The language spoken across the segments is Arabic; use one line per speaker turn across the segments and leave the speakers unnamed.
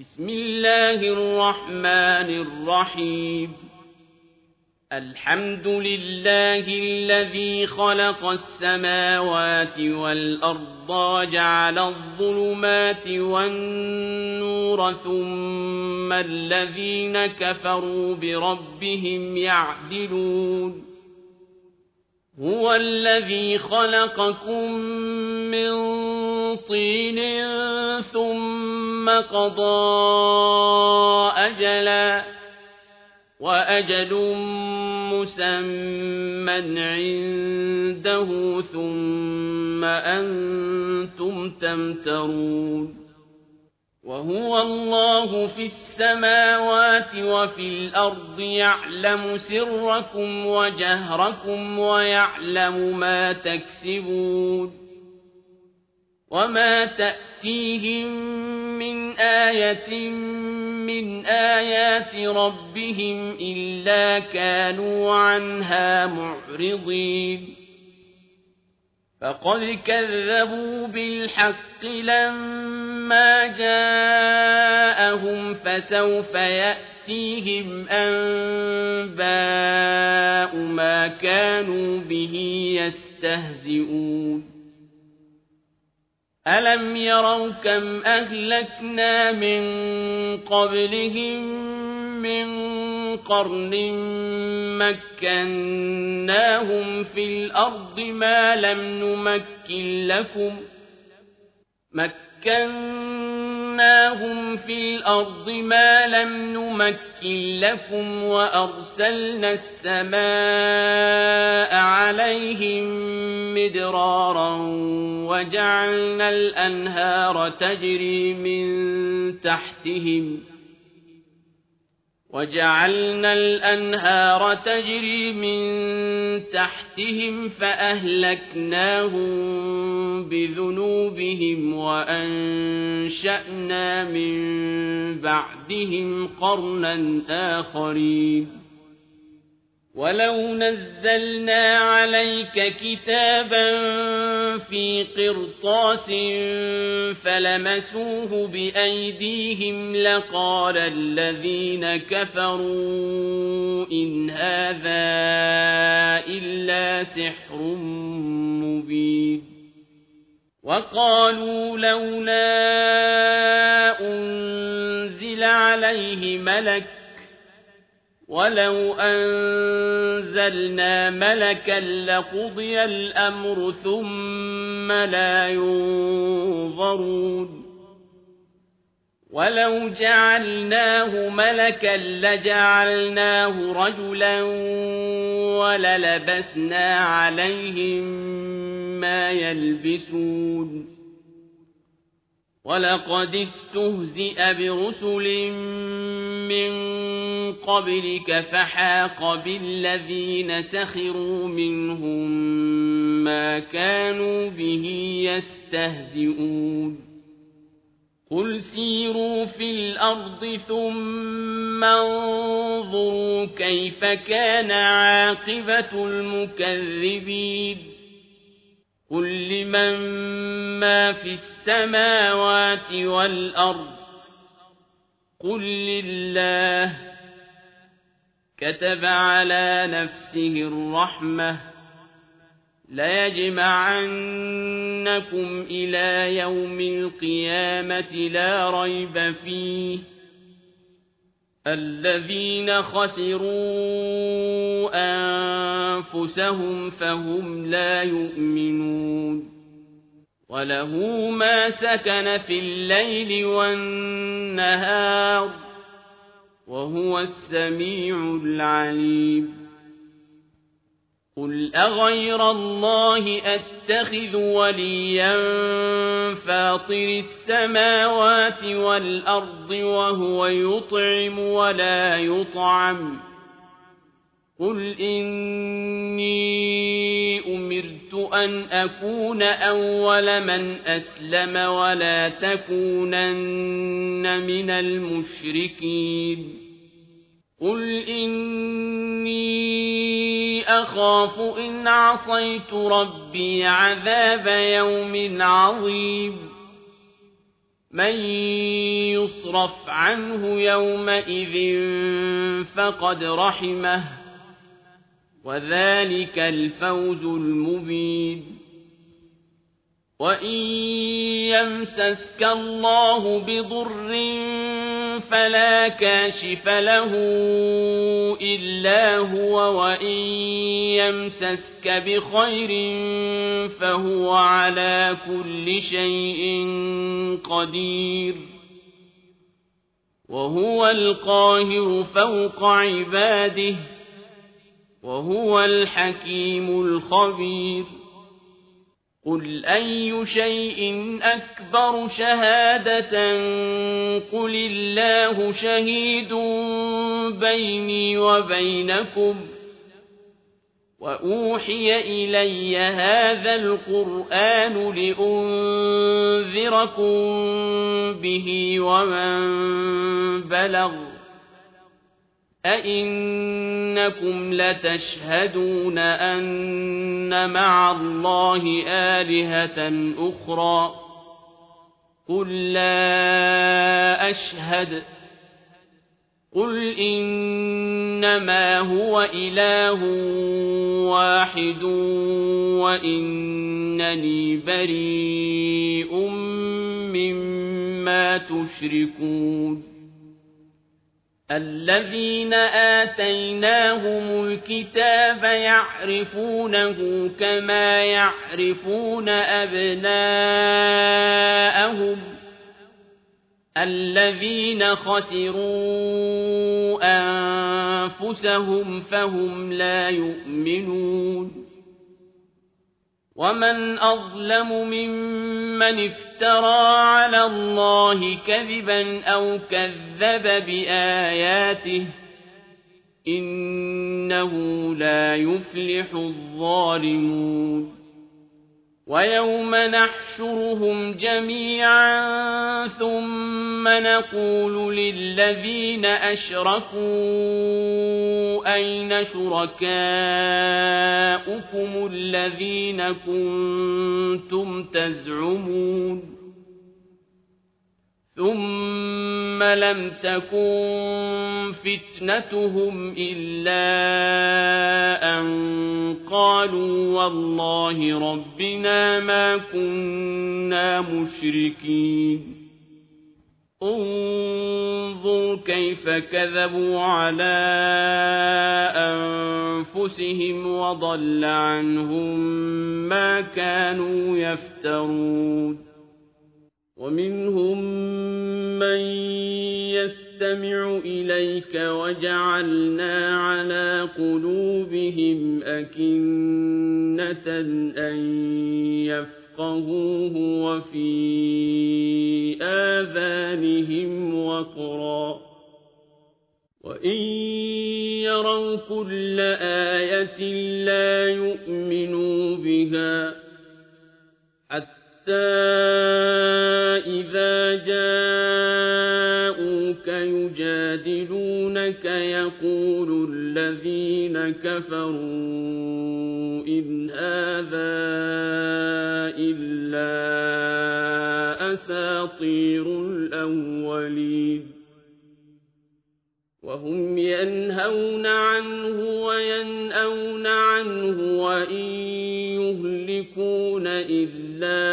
بسم الله الرحمن الرحيم الحمد لله الذي خلق السماوات والأرض جعل الظلمات والنور ثم الذين كفروا بربهم يعدلون هو الذي خلقكم من طين ثم قضى أجلا وأجل مسمى عنده ثم أنتم تمترون وهو الله في السماوات وفي الأرض يعلم سركم وجهركم ويعلم ما تكسبون وما تأتيهم من آية من آيات ربهم إلا كانوا عنها معرضين فقد كذبوا بالحق لما جاءهم فسوف يأتيهم أنباء ما كانوا به يستهزئون ألم يروا كم أهلكنا من قبلهم من قرن مكناهم في الأرض ما لم نمكن لكم وأرسلنا السماء عليهم مدرارا وجعلنا الأنهار تجري من تحتهم فأهلكناهم بذنوبهم وأنشأنا من بعدهم قرنا آخرين ولو نزلنا عليك كتابا في قرطاس فلمسوه بأيديهم لقال الذين كفروا إن هذا إلا سحر مبين وقالوا لولا أنزل عليه ملك ولو أنزلنا ملكا لقضي الأمر ثم لا ينظرون ولو جعلناه ملكا لجعلناه رجلا وللبسنا عليهم ما يلبسون ولقد استهزئ برسل من قبلك فحاق بالذين سخروا منهم ما كانوا به يستهزئون قل سيروا في الأرض ثم انظروا كيف كان عاقبة المكذبين قل لمن ما في السماوات والأرض قل لله كتب على نفسه الرحمة ليجمعنكم إلى يوم القيامة لا ريب فيه الذين خسروا أنفسهم فهم لا يؤمنون وله ما سكن في الليل والنهار وهو السميع العليم قل أغير الله أتخذ وليا فاطر السماوات والأرض وهو يطعم ولا يطعم قل إني أمرت أن أكون أول من أسلم ولا تكونن من المشركين قل إني أخاف إن عصيت ربي عذاب يوم عظيم من يصرف عنه يومئذ فقد رحمه وذلك الفوز المبين وإن يمسسك الله بضر فلا كاشف له إلا هو وإن يمسسك بخير فهو على كل شيء قدير وهو القاهر فوق عباده وهو الحكيم الخبير قل أي شيء أكبر شهادة قل الله شهيد بيني وبينكم وأوحي إلي هذا القرآن لأنذركم به ومن بلغ أئنكم لتشهدون أن مع الله آلهة أخرى قل لا أشهد قل إنما هو إله واحد وإنني بريء مما تشركون الذين آتيناهم الكتاب يعرفونه كما يعرفون أبناءهم الذين خسروا أنفسهم فهم لا يؤمنون ومن أظلم ممن افترى على الله كذبا أو كذب بآياته إنه لا يفلح الظالمون ويوم نحشرهم جميعا ثم نقول للذين أشركوا أين شركاؤكم الذين كنتم تزعمون ثم لم تكن فتنتهم إلا أن قالوا والله ربنا ما كنا مشركين انظر كيف كذبوا على أنفسهم وضل عنهم ما كانوا يفترون ومنهم من يستمع إليك وجعلنا على قلوبهم أكنة أن يفقهوه وفي آذانهم وقرا وإن يروا كل آية لا يؤمنوا بها حتى إذا جاءوك يجادلونك يقول الذين كفروا إن هذا إلا أساطير الأولين وهم ينهون عنه وينأون عنه وإن يهلكون إلا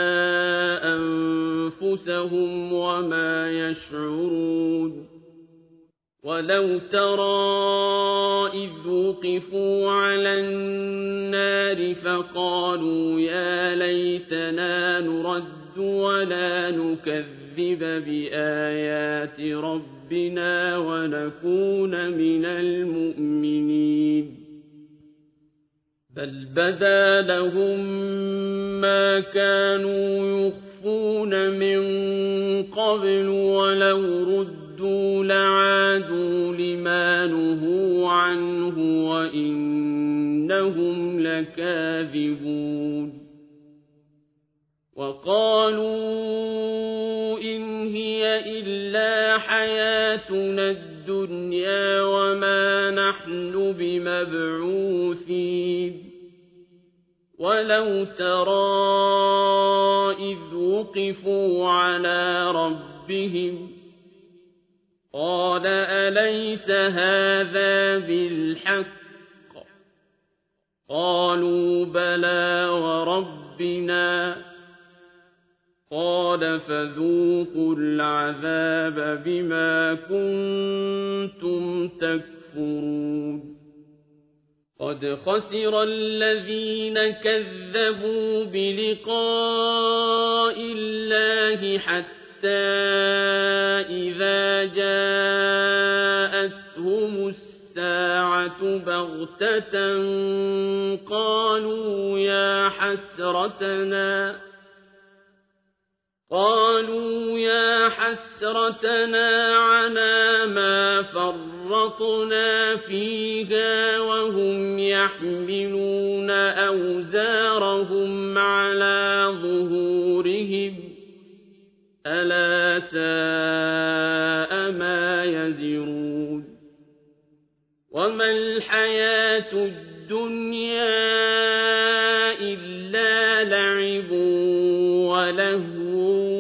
أنفسهم وما يشعرون ولو ترى إذ وقفوا على النار فقالوا يا ليتنا نرد ولا نكذب بآيات ربنا ونكون من المؤمنين بل بدا لهم ما كانوا يخفون من قبل ولو ردوا لعادوا لما نهوا عنه وإنهم لكاذبون وقالوا إن هي إلا حياتنا الدنيا وما نحن بمبعوثين ولو ترى إذ وقفوا على ربهم قال أليس هذا بالحق قالوا بلى وربنا قال فذوقوا العذاب بما كنتم تكفرون قد خسر الذين كذبوا بلقاء الله حتى إذا جاءتهم الساعة بغتة قالوا يا حسرتنا على ما فرطنا فيها وهم يحملون أوزارهم على ظهورهم ألا ساء ما يزرون وما الحياة الدنيا إلا لعب ولهو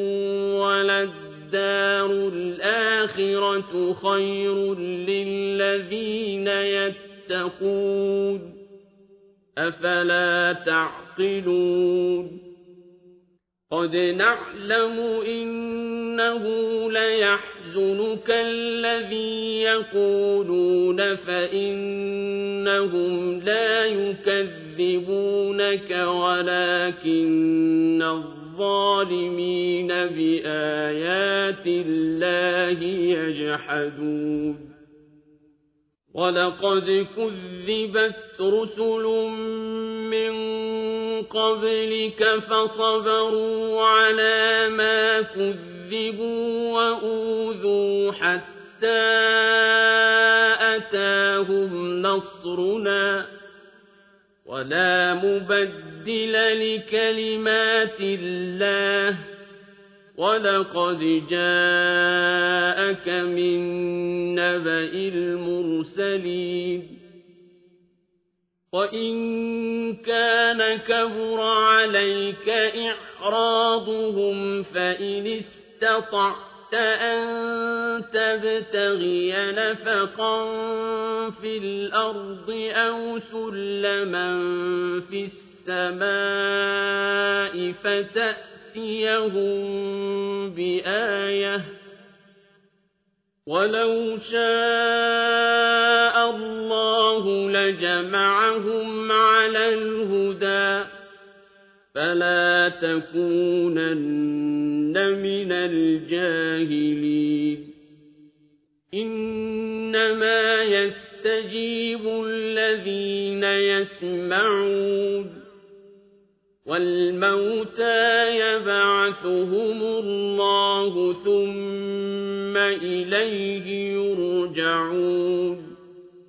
وللدار الآخرة خير للذين يتقون أفلا تعقلون قد نعلم إنه ليحزنك الذي يقولون فإنهم لا يكذبونك ولكن الظالمين بآيات الله يجحدون ولقد كذبت رسل من قبلك فصبروا على ما كذبوا وأوذوا حتى أتاهم نصرنا ولا مبدل لكلمات الله ولقد جاءك من نبأ المرسلين وإن كان كبر عليك إعراضهم فإن استطعت أن تبتغي نفقا في الأرض أو سلما في السماء فتأتيهم بآية ولو شاء الله لجمعهم على الهدى فلا تكونن من الجاهلين إنما يستجيب الذين يسمعون والموتى يبعثهم الله ثم إليه يرجعون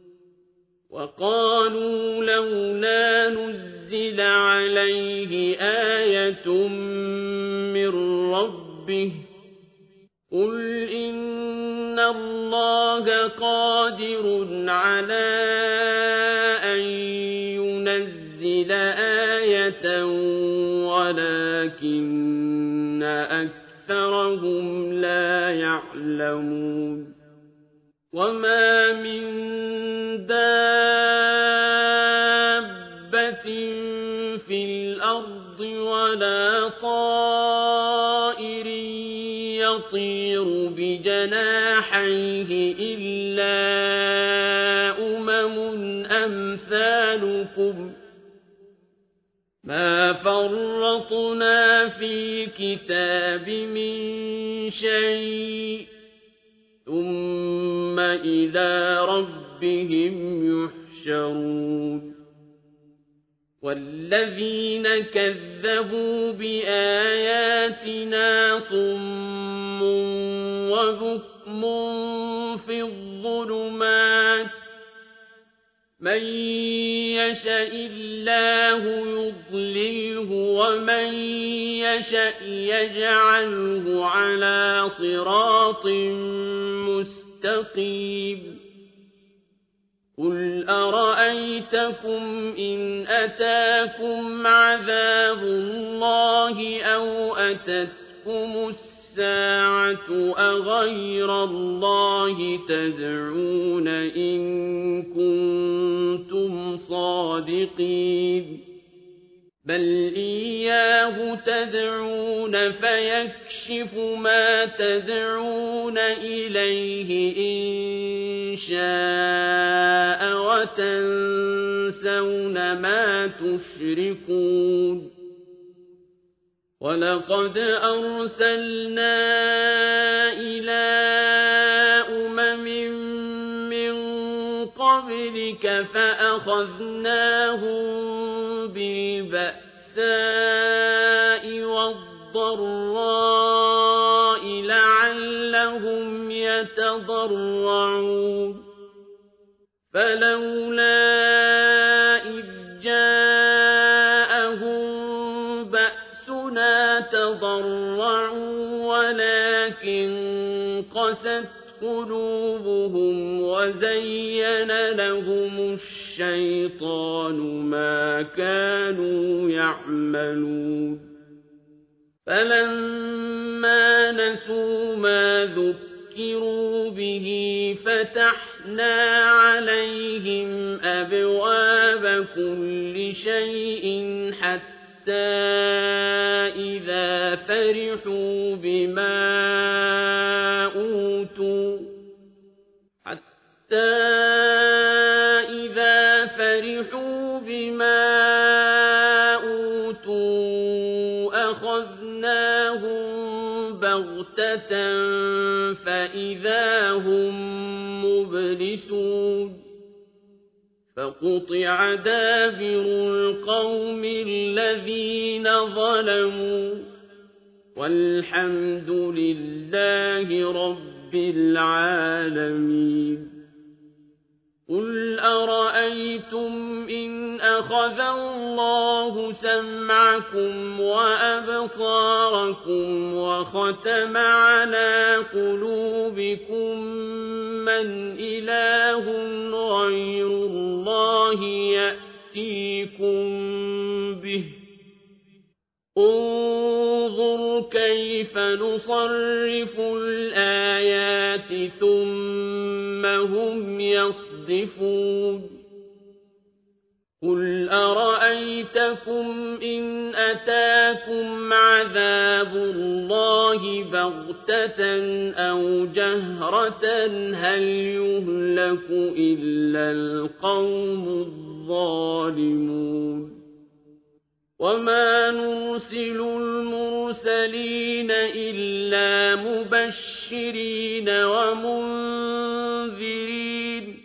وقالوا لولا نزل عليه آية من ربه قل إن الله قادر على أن ينزل آية ولكن أكثرهم لا يعلمون وما من دابة في الأرض ولا طائر يطير بجناحيه إلا أمثالكم ما فرطنا في كتاب من شيء ثم إلى ربهم يحشرون والذين كذبوا بآياتنا صم وبكم في الظلمات من يشاء الله يضلله ومن يشاء يجعله على صراط مستقيم قُلْ أَرَأَيْتَكُمْ إِنْ أَتَاكُمْ عَذَابُ اللَّهِ أَوْ أَتَتْكُمُ السَّاعَةُ أَغَيْرَ اللَّهِ تَدْعُونَ إِن كُنتُمْ صَادِقِينَ بَلْ إِيَّاهُ تَدْعُونَ فَيَكْشِفُ مَا تَدْعُونَ إِلَيْهِ إِن شَاءَ وَتَنسَوْنَ مَا تُشْرِكُونَ وَلَقَدْ أَرْسَلْنَا إِلَىٰ أُمَمٍ مِّن قَبْلِكَ فَأَخَذْنَاهُم بِالْبَأْسَاءِ وَالضَّرَّاءِ لَعَلَّهُمْ يَتَضَرَّعُونَ فَلَوْلَا إِذْ جَاءَهُم بَأْسُنَا تَضَرَّعُوا وَلَٰكِن قَسَتْ قُلُوبُهُمْ وَزَيَّنَ لَهُمُ الشَّيْطَانُ مَا كَانُوا يَعْمَلُونَ فَلَمَّا نَسُوا مَا ذُكِّرُوا بِهِ فَتَحْنَا عَلَيْهِمْ أَبْوَابَ كُلِّ شَيْءٍ حَتَّىٰ إِذَا فَرِحُوا بِمَا أُوتُوا أَخَذْنَاهُم بَغْتَةً فَإِذَا هُم مُّبْلِسُونَ فَقُطِعَ دَابِرُ الْقَوْمِ الَّذِينَ ظَلَمُوا وَالْحَمْدُ لِلَّهِ رَبِّ الْعَالَمِينَ قُلْ أَرَأَيْتُمْ إِنْ أَخَذَ اللَّهُ سَمْعَكُمْ وَأَبْصَارَكُمْ وَخَتَمَ عَلَىٰ قُلُوبِكُم مَّنْ إِلَٰهٌ غَيْرُ اللَّهِ يَأْتِيكُم بِهِ انظُرْ كَيْفَ نُصَرِّفُ الْآيَاتِ ثُمَّ هُمْ يَصْدِفُونَ قُلْ أَرَأَيْتَكُمْ إِنْ أَتَاكُمْ عَذَابُ اللَّهِ بَغْتَةً أَوْ جَهْرَةً هَلْ يُهْلَكُ إِلَّا الْقَوْمُ الظَّالِمُونَ وَمَا نُرْسِلُ الْمُرْسَلِينَ إِلَّا مُبَشِّرِينَ وَمُنذِرِينَ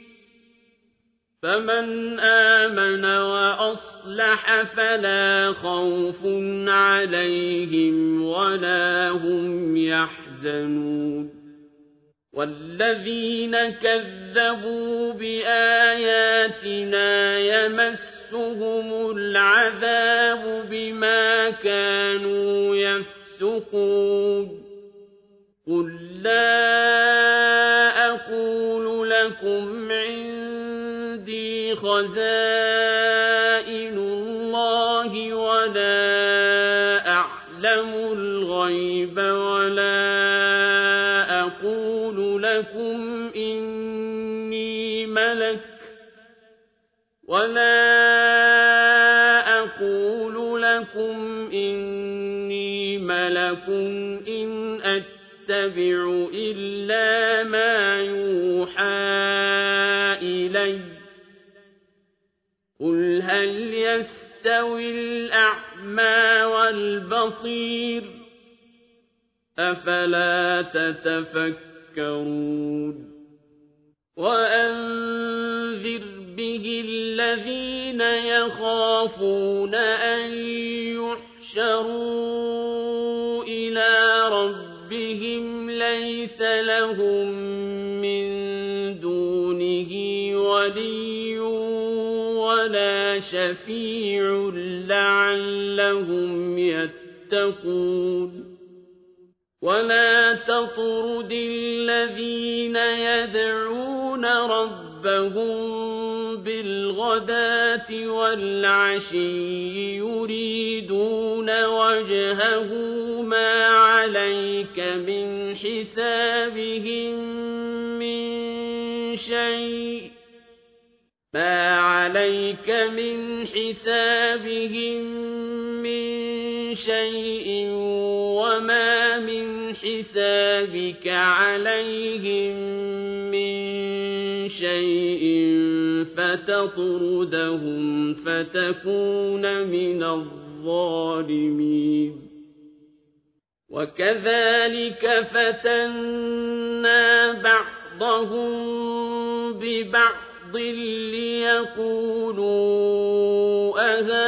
فَمَنْ آمَنَ وَأَصْلَحَ فَلَا خَوْفٌ عَلَيْهِمْ وَلَا هُمْ يَحْزَنُونَ وَالَّذِينَ كَذَّبُوا بِآيَاتِنَا يَمَسُّهُمُ الْعَذَابُ بِمَا كَانُوا يَفْسُقُونَ قُل لَّا أَقُولُ لَكُمْ عِندِي خَزَائِنُ اللَّهِ وَلَا أَعْلَمُ الْغَيْبَ وَلَا أَقُولُ لَكُمْ إِنِّي مَلَكٌ إِنْ أَتَّبِعُ إِلَّا مَا يُوحَىٰ إِلَيَّ قُلْ هَلْ يَسْتَوِي الْأَعْمَىٰ وَالْبَصِيرُ أَفَلَا تَتَفَكَّرُونَ وَأَنذِرْ بِهِ الَّذِينَ يَخَافُونَ أَن يُحْشَرُوا إِلَىٰ رَبِّهِمْ لَيْسَ لَهُم مِّن دُونِهِ وَلِيٌّ وَلَا شَفِيعٌ لَّعَلَّهُمْ يَتَّقُونَ وَلَا تَطْرُدِ الَّذِينَ يَدْعُونَ رَبَّهُمْ ربهم بالغداة والعشي يريدون وجهه ما عليك من حسابهم من شيء وما من حسابك عليهم من شيء فتطردهم فتكون من الظالمين وكذلك فتنا بعضهم ببعض ليقولوا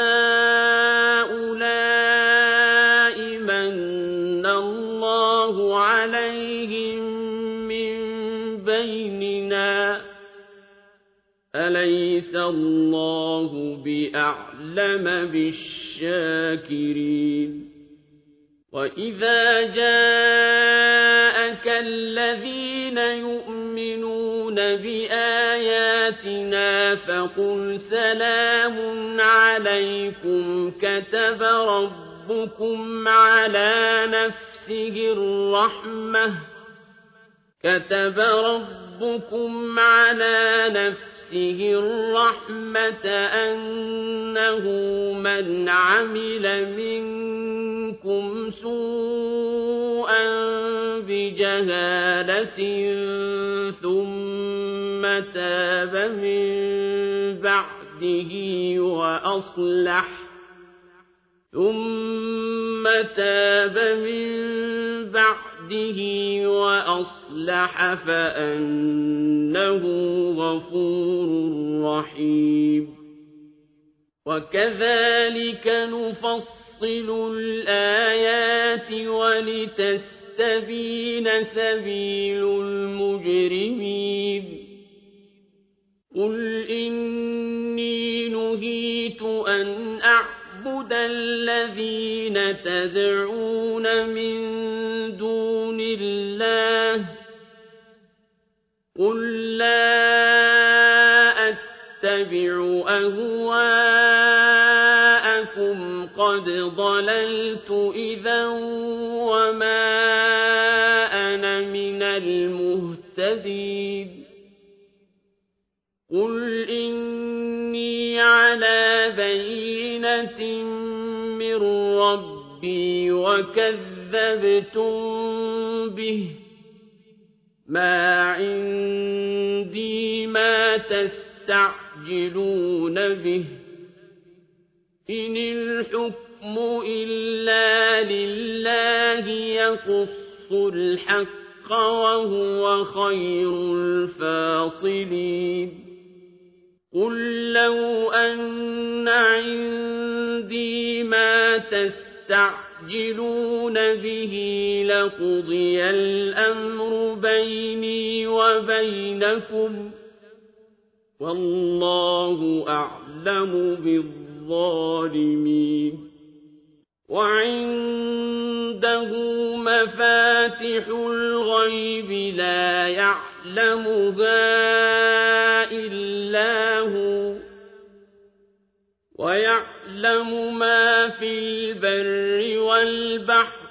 أهؤلاء من الله عليهم من بيننا أليس الله بأعلم بالشاكرين وإذا جاءك الذين يؤمنون بآياتنا فقل سلام عليكم كتب ربكم على نفسه الرحمة أنه من عمل منكم سوءا بجهالة ثم تاب من بعده وأصلح فأنه غفور رحيم وكذلك نفصل الآيات ولتستبين سبيل المجرمين قل إني نهيت أن أعبد الذين تدعون من دون الله قل لا أتبع أهواءكم قد ضللت إذا وما أنا من المهتدين قل إني على بينة من ربي وكذبتم به ما عندي ما تستعجلون به إن الحكم إلا لله يقص الحق وهو خير الفاصلين قل لو أن عندي ما تستعجلون به لقضي الأمر بيني وبينكم والله أعلم بالظالمين وعنده مفاتح الغيب لا يعلمها إلا هو ويعلم ما في البر والبحر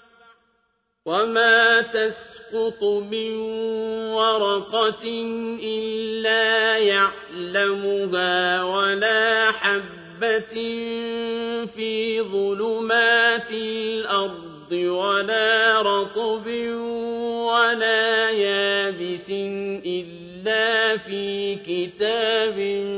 وما تسقط من ورقة إلا يعلمها ولا حبة في ظلمات الأرض ولا رطب ولا يابس إلا في كتاب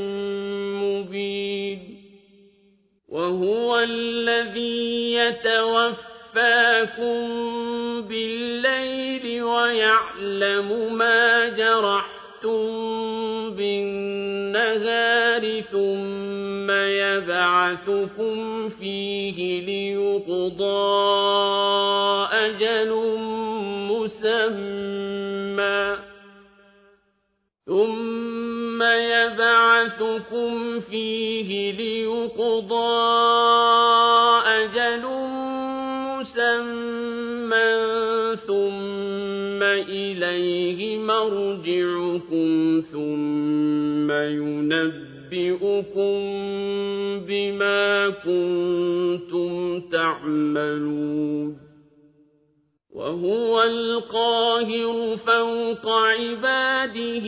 مبين وهو الذي يتوفاكم بالليل ويعلم ما جرحتم بالنهار ثم يبعثكم فيه ليقضى أجل مسمى ثم إِلَيْهِ مَرْجِعُكُمْ ثُمَّ يُنَبِّئُكُم بِمَا كُنتُمْ تَعْمَلُونَ وَهُوَ الْقَاهِرُ فَوْقَ عِبَادِهِ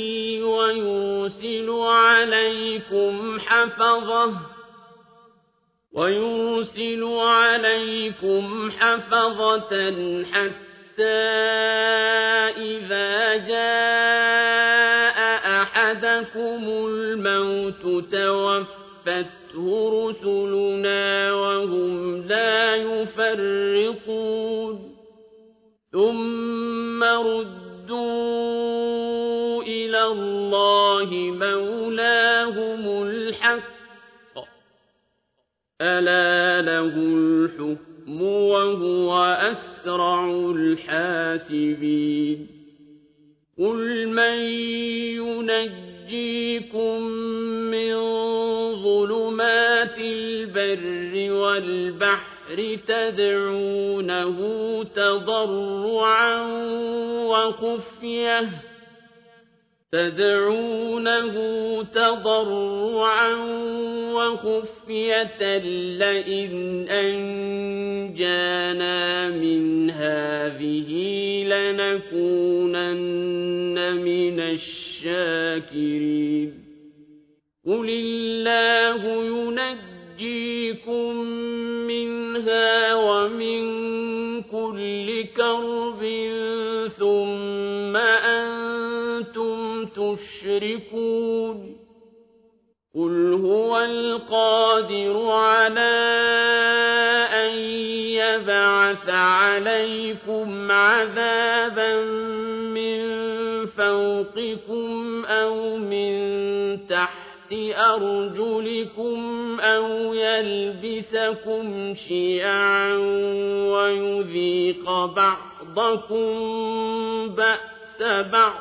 وَيُرْسِلُ عَلَيْكُمْ حَفَظَةً حَتَّى إِذَا جَاءَ أَحَدَكُمُ الْمَوْتُ تَوَفَّتْهُ رُسُلُنَا وَهُمْ لَا يُفَرِّطُونَ ثُمَّ رُدُّوا إِلَى اللَّهِ مَوْلَاهُمُ الْحَقِّ أَلَا لَهُ الْحُكْمُ وَهُوَ أَسْرَعُ الْحَاسِبِينَ قُلْ مَن يُنَجِّيكُم مِّن ظُلُمَاتِ الْبَرِّ وَالْبَحْرِ تدعونه تضرعا وخفية لئن أنجانا من هذه لنكونن من الشاكرين قل الله ينجيكم منها ومن كل كرب ثم أنتم تشركون قل هو القادر على أن يبعث عليكم عذابا من فوقكم أو من تحت أرجلكم أو يلبسكم شيعا ويذيق بعضكم بأس بعض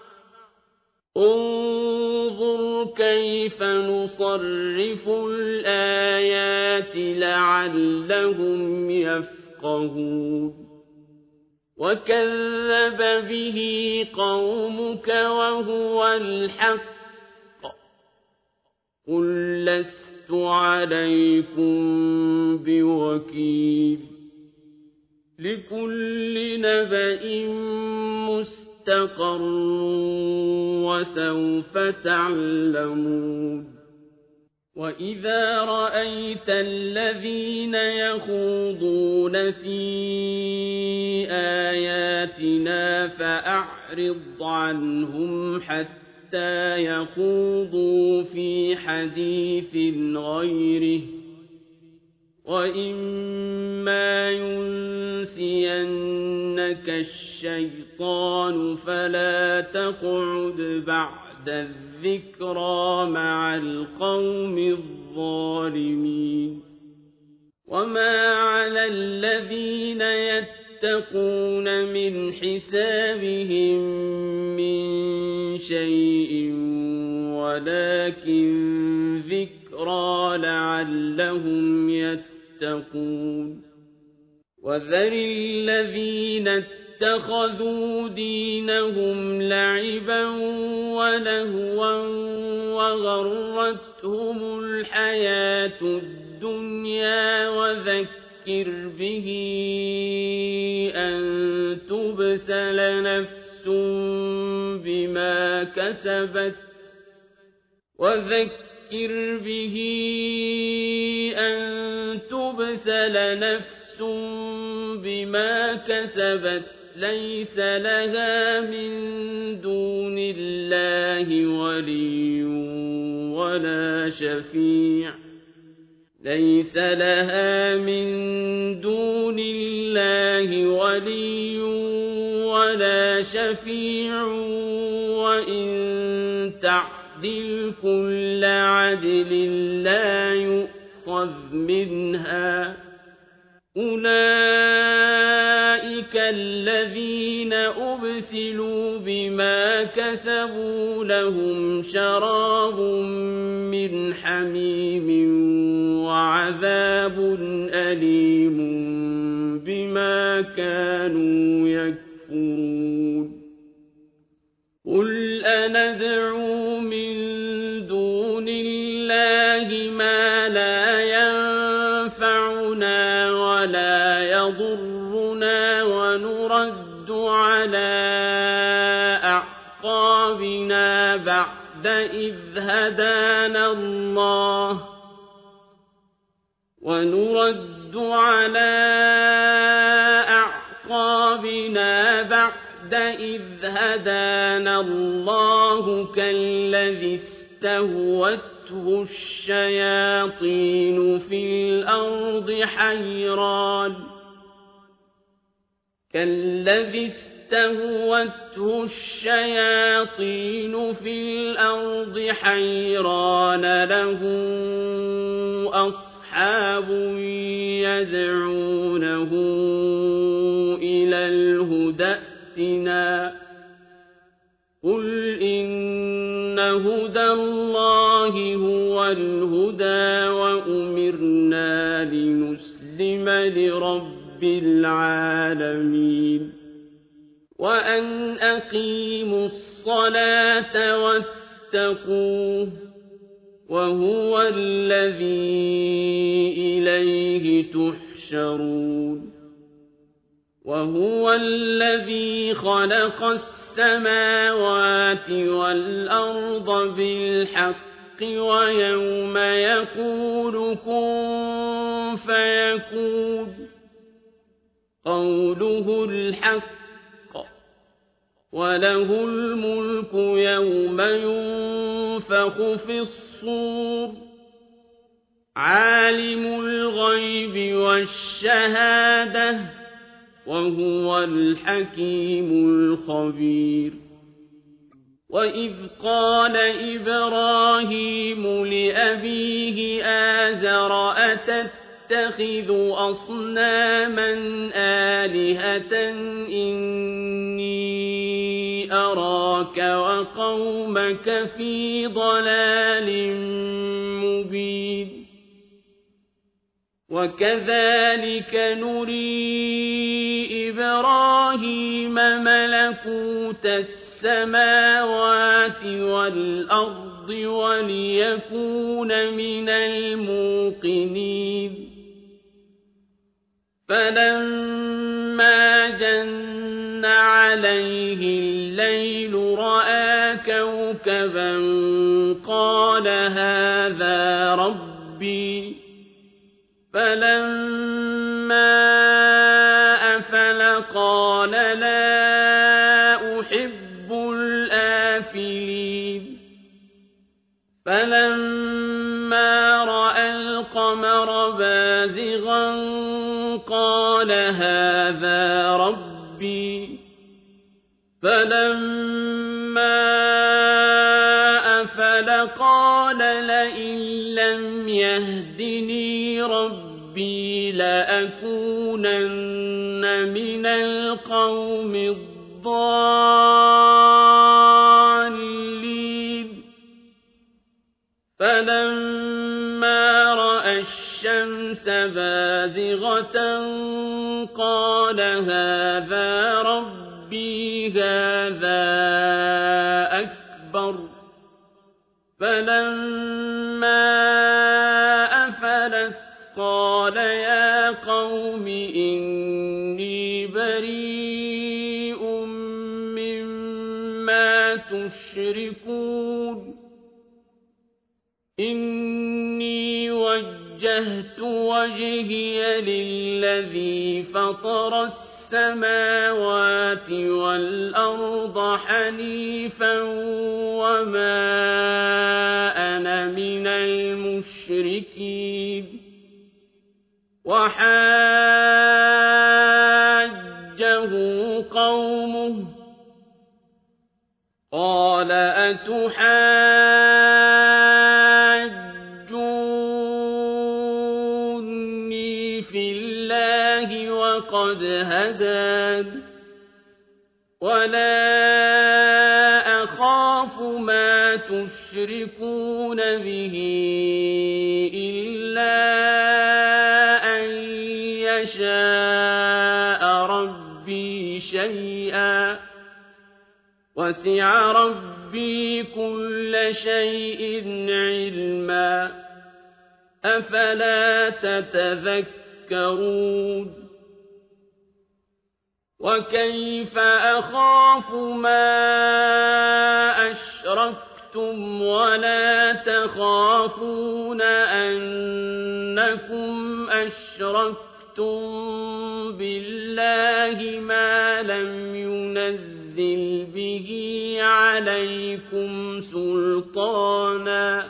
انظر كيف نصرف الآيات لعلهم يفقهون وكذب به قومك وهو الحق قل لست عليكم بوكيل لكل نبأ مستقر وسوف تعلمون وإذا رأيت الذين يخوضون في آياتنا فأعرض عنهم حتى يخوضوا في حديث غيره وإما ينسينك الشيطان فلا تقعد بعد الذكرى مع القوم الظالمين وما على الذين يتقون من حسابهم من شيء ولكن ذكرى لعلهم يتقون وذر الذين اتخذوا دينهم لعبا ولهوا وغرتهم الحياة الدنيا وذكر به أن تبسل نفس بما كسبت ليس لها من دون الله ولي ولا شفيع وإن تعدل كل عدل لا يؤخذ منها أولئك الذين أبسلوا بما كسبوا لهم شراب من حميم وعذاب أليم بما كانوا يكفرون قُلْ أَنَدْعُو مِن دُونِ اللَّهِ مَا لَا يَنفَعُنَا وَلَا يَضُرُّنَا وَنُرَدُّ عَلَىٰ أَعْقَابِنَا بَعْدَ إِذْ هَدَانَا اللَّهُ كَالَّذِي اسْتَهْوَتْهُ الشَّيَاطِينُ فِي الْأَرْضِ حَيْرَانَ لَهُ أَصْحَابٌ يَدْعُونَهُ إِلَى الْهُدى ائْتِنَا قُلْ إِنَّ هُدَى اللَّهِ هُوَ الْهُدَىٰ وَأُمِرْنَا لِنُسْلِمَ لِرَبِّ الْعَالَمِينَ وَأَنْ أَقِيمُوا الصَّلَاةَ وَاتَّقُوهُ وَهُوَ الَّذِي إِلَيْهِ تُحْشَرُونَ وَهُوَ الَّذِي خَلَقَ السَّمَاوَاتِ وَالْأَرْضَ بِالْحَقِّ وَيَوْمَ يَقُولُ كُن فَيَكُونُ قَوْلُهُ الْحَقُّ وَلَهُ الْمُلْكُ يَوْمَ يُنفَخُ فِي الصُّورِ عَالِمُ الْغَيْبِ وَالشَّهَادَةِ وَهُوَ الْحَكِيمُ الْخَبِيرُ وَإِذْ قَالَ إِبْرَاهِيمُ لِأَبِيهِ آزَرَ أَتَتَّخِذُ أَصْنَامًا آلِهَةً إِنِّي أَرَاكَ وَقَوْمَكَ فِي ضَلَالٍ مُّبِينٍ وَكَذَٰلِكَ نُرِي إِبْرَاهِيمَ مَلَكُوتَ السَّمَاوَاتِ وَالْأَرْضِ وَلِيَكُونَ مِنَ الْمُوقِنِينَ فَلَمَّا جَنَّ عَلَيْهِ اللَّيْلُ رَأَىٰ كَوْكَبًا قَالَ هَٰذَا رَبِّي فَلَمَّا أَفَلَ قَالَ لَا أُحِبُّ الْآفِلِينَ فَلَمَّا رَأَى الْقَمَرَ بَازِغًا قَالَ هَٰذَا رَبِّي فَلَمَّا أَفَلَ قَالَ لَئِن لَّمْ يَهْدِنِي رَبِّي لَأَكُونَنَّ مِنَ الْقَوْمِ الضَّالِّينَ فَلَمَّا رَأَى الشَّمْسَ بَازِغَةً قَالَ هَٰذَا رَبِّي هَٰذَا أَكْبَرُ فَلَمَّا أَفَلَتْ قَالَ يَا قَوْمِ إِنِّي بَرِيءٌ مِّمَّا تُشْرِكُونَ إِنِّي وَجَّهْتُ وَجْهِيَ لِلَّذِي فَطَرَ السَّمَاوَاتِ وَالْأَرْضَ حَنِيفًا وَمَا أَنَا مِنَ الْمُشْرِكِينَ وَحَاجَّهُ قَوْمُهُ قَالَ أَتُحَاجُّونِّي فِي اللَّهِ وَقَدْ هَدَانِ وَلَا أَخَافُ مَا تُشْرِكُونَ بِهِ إِلَّا أَن يَشَاءَ رَبِّي شَيْئًا وسع ربي كل شيء علما أفلا تتذكرون وكيف أخاف ما أشركتم ولا تخافون أنكم أشركتم بالله ما لم ينزل به عليكم سلطانا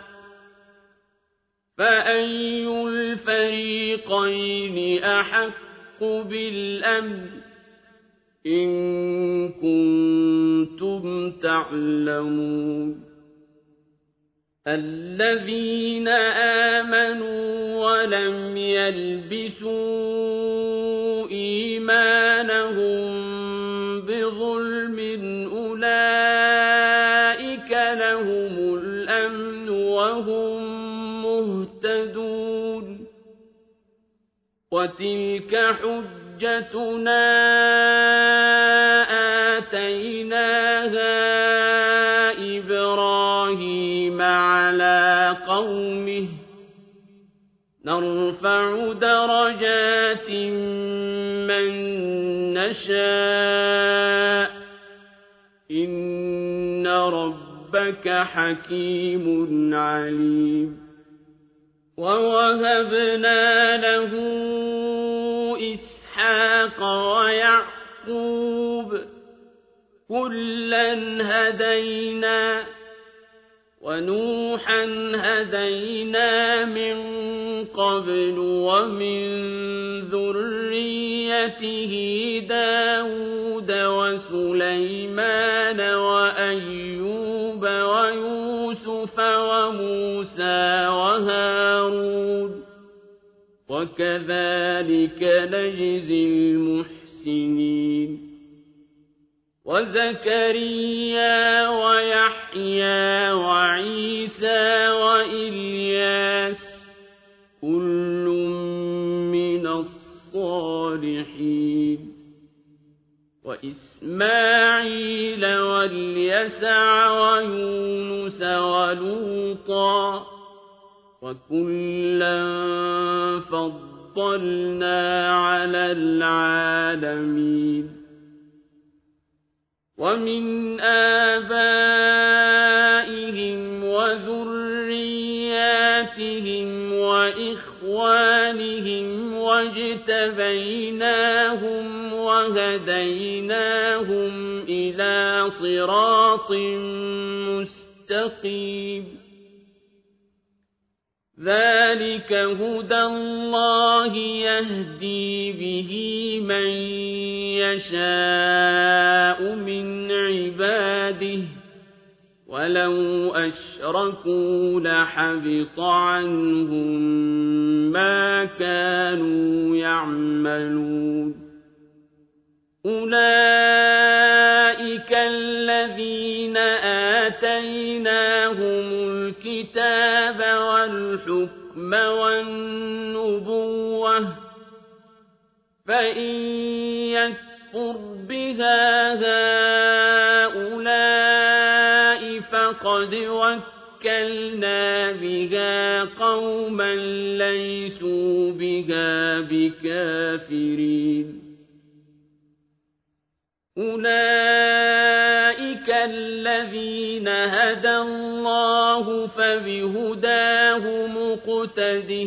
فأي الفريقين أحق بالأمن إن كنتم تعلمون الذين آمنوا ولم يلبسوا إيمانهم بظلم أولئك لهم الأمن وهم مهتدون وتلك حجتنا آتيناها إبراهيم على قومه نرفع درجات من نشاء إن ربك حكيم عليم ووهبنا له إسحاق ويعقوب كلا هدينا ونوحا هدينا من قبل ومن ذريته داود وسليمان وأيوب ويوسف وموسى وهارون وكذلك نجزي المحسنين وزكريا ويحيى وعيسى وإلياس كل من الصالحين وإسماعيل واليسع ويونس ولوطا وكلا فضلنا على العالمين ومن آبائهم وذرياتهم وإخوانهم واجتبيناهم وهديناهم إلى صراط مستقيم ذلك هدى الله يهدي به من يشاء من عباده ولو أشركوا لحبط عنهم ما كانوا يعملون أولئك الذين آتيناهم الكتاب والحكم والنبوة فإن يكفر بها هؤلاء فقد وكلنا بها قوما ليسوا بها بكافرين أولئك الذين هدى الله فبهداه مقتده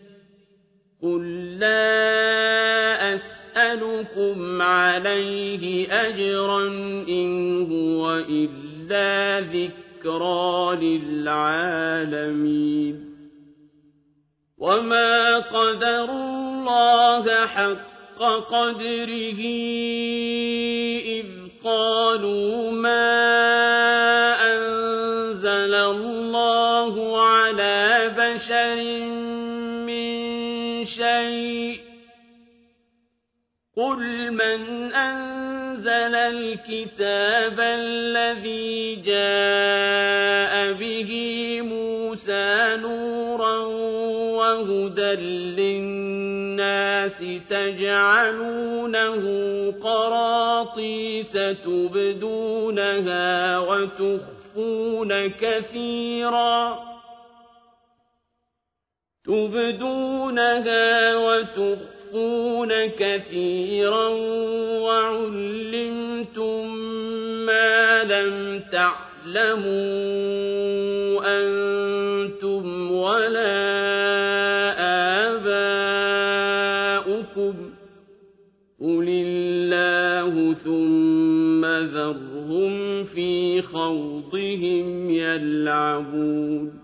قل لا أسألكم عليه أجرا إن هو إلا ذكرى للعالمين وما قدروا الله حق قدره إذ قالوا ما أنزل الله على بشر من شيء قل من أنزل الكتاب الذي جاء به موسى نورا وهدى للناس النَّاسِ تَجْعَلُونَهُ قَرَاطِيسَ تُبْدُونَهَا وَتُخْفُونَ كَثِيرًا وَعُلِّمْتُم مَّا لَمْ تَعْلَمُوا أَنتُمْ وَلَا آبَاؤُكُمْ ۖ قُلِ اللَّهُ ثُمَّ ذَرْهُمْ فِي خَوْضِهِمْ يَلْعَبُونَ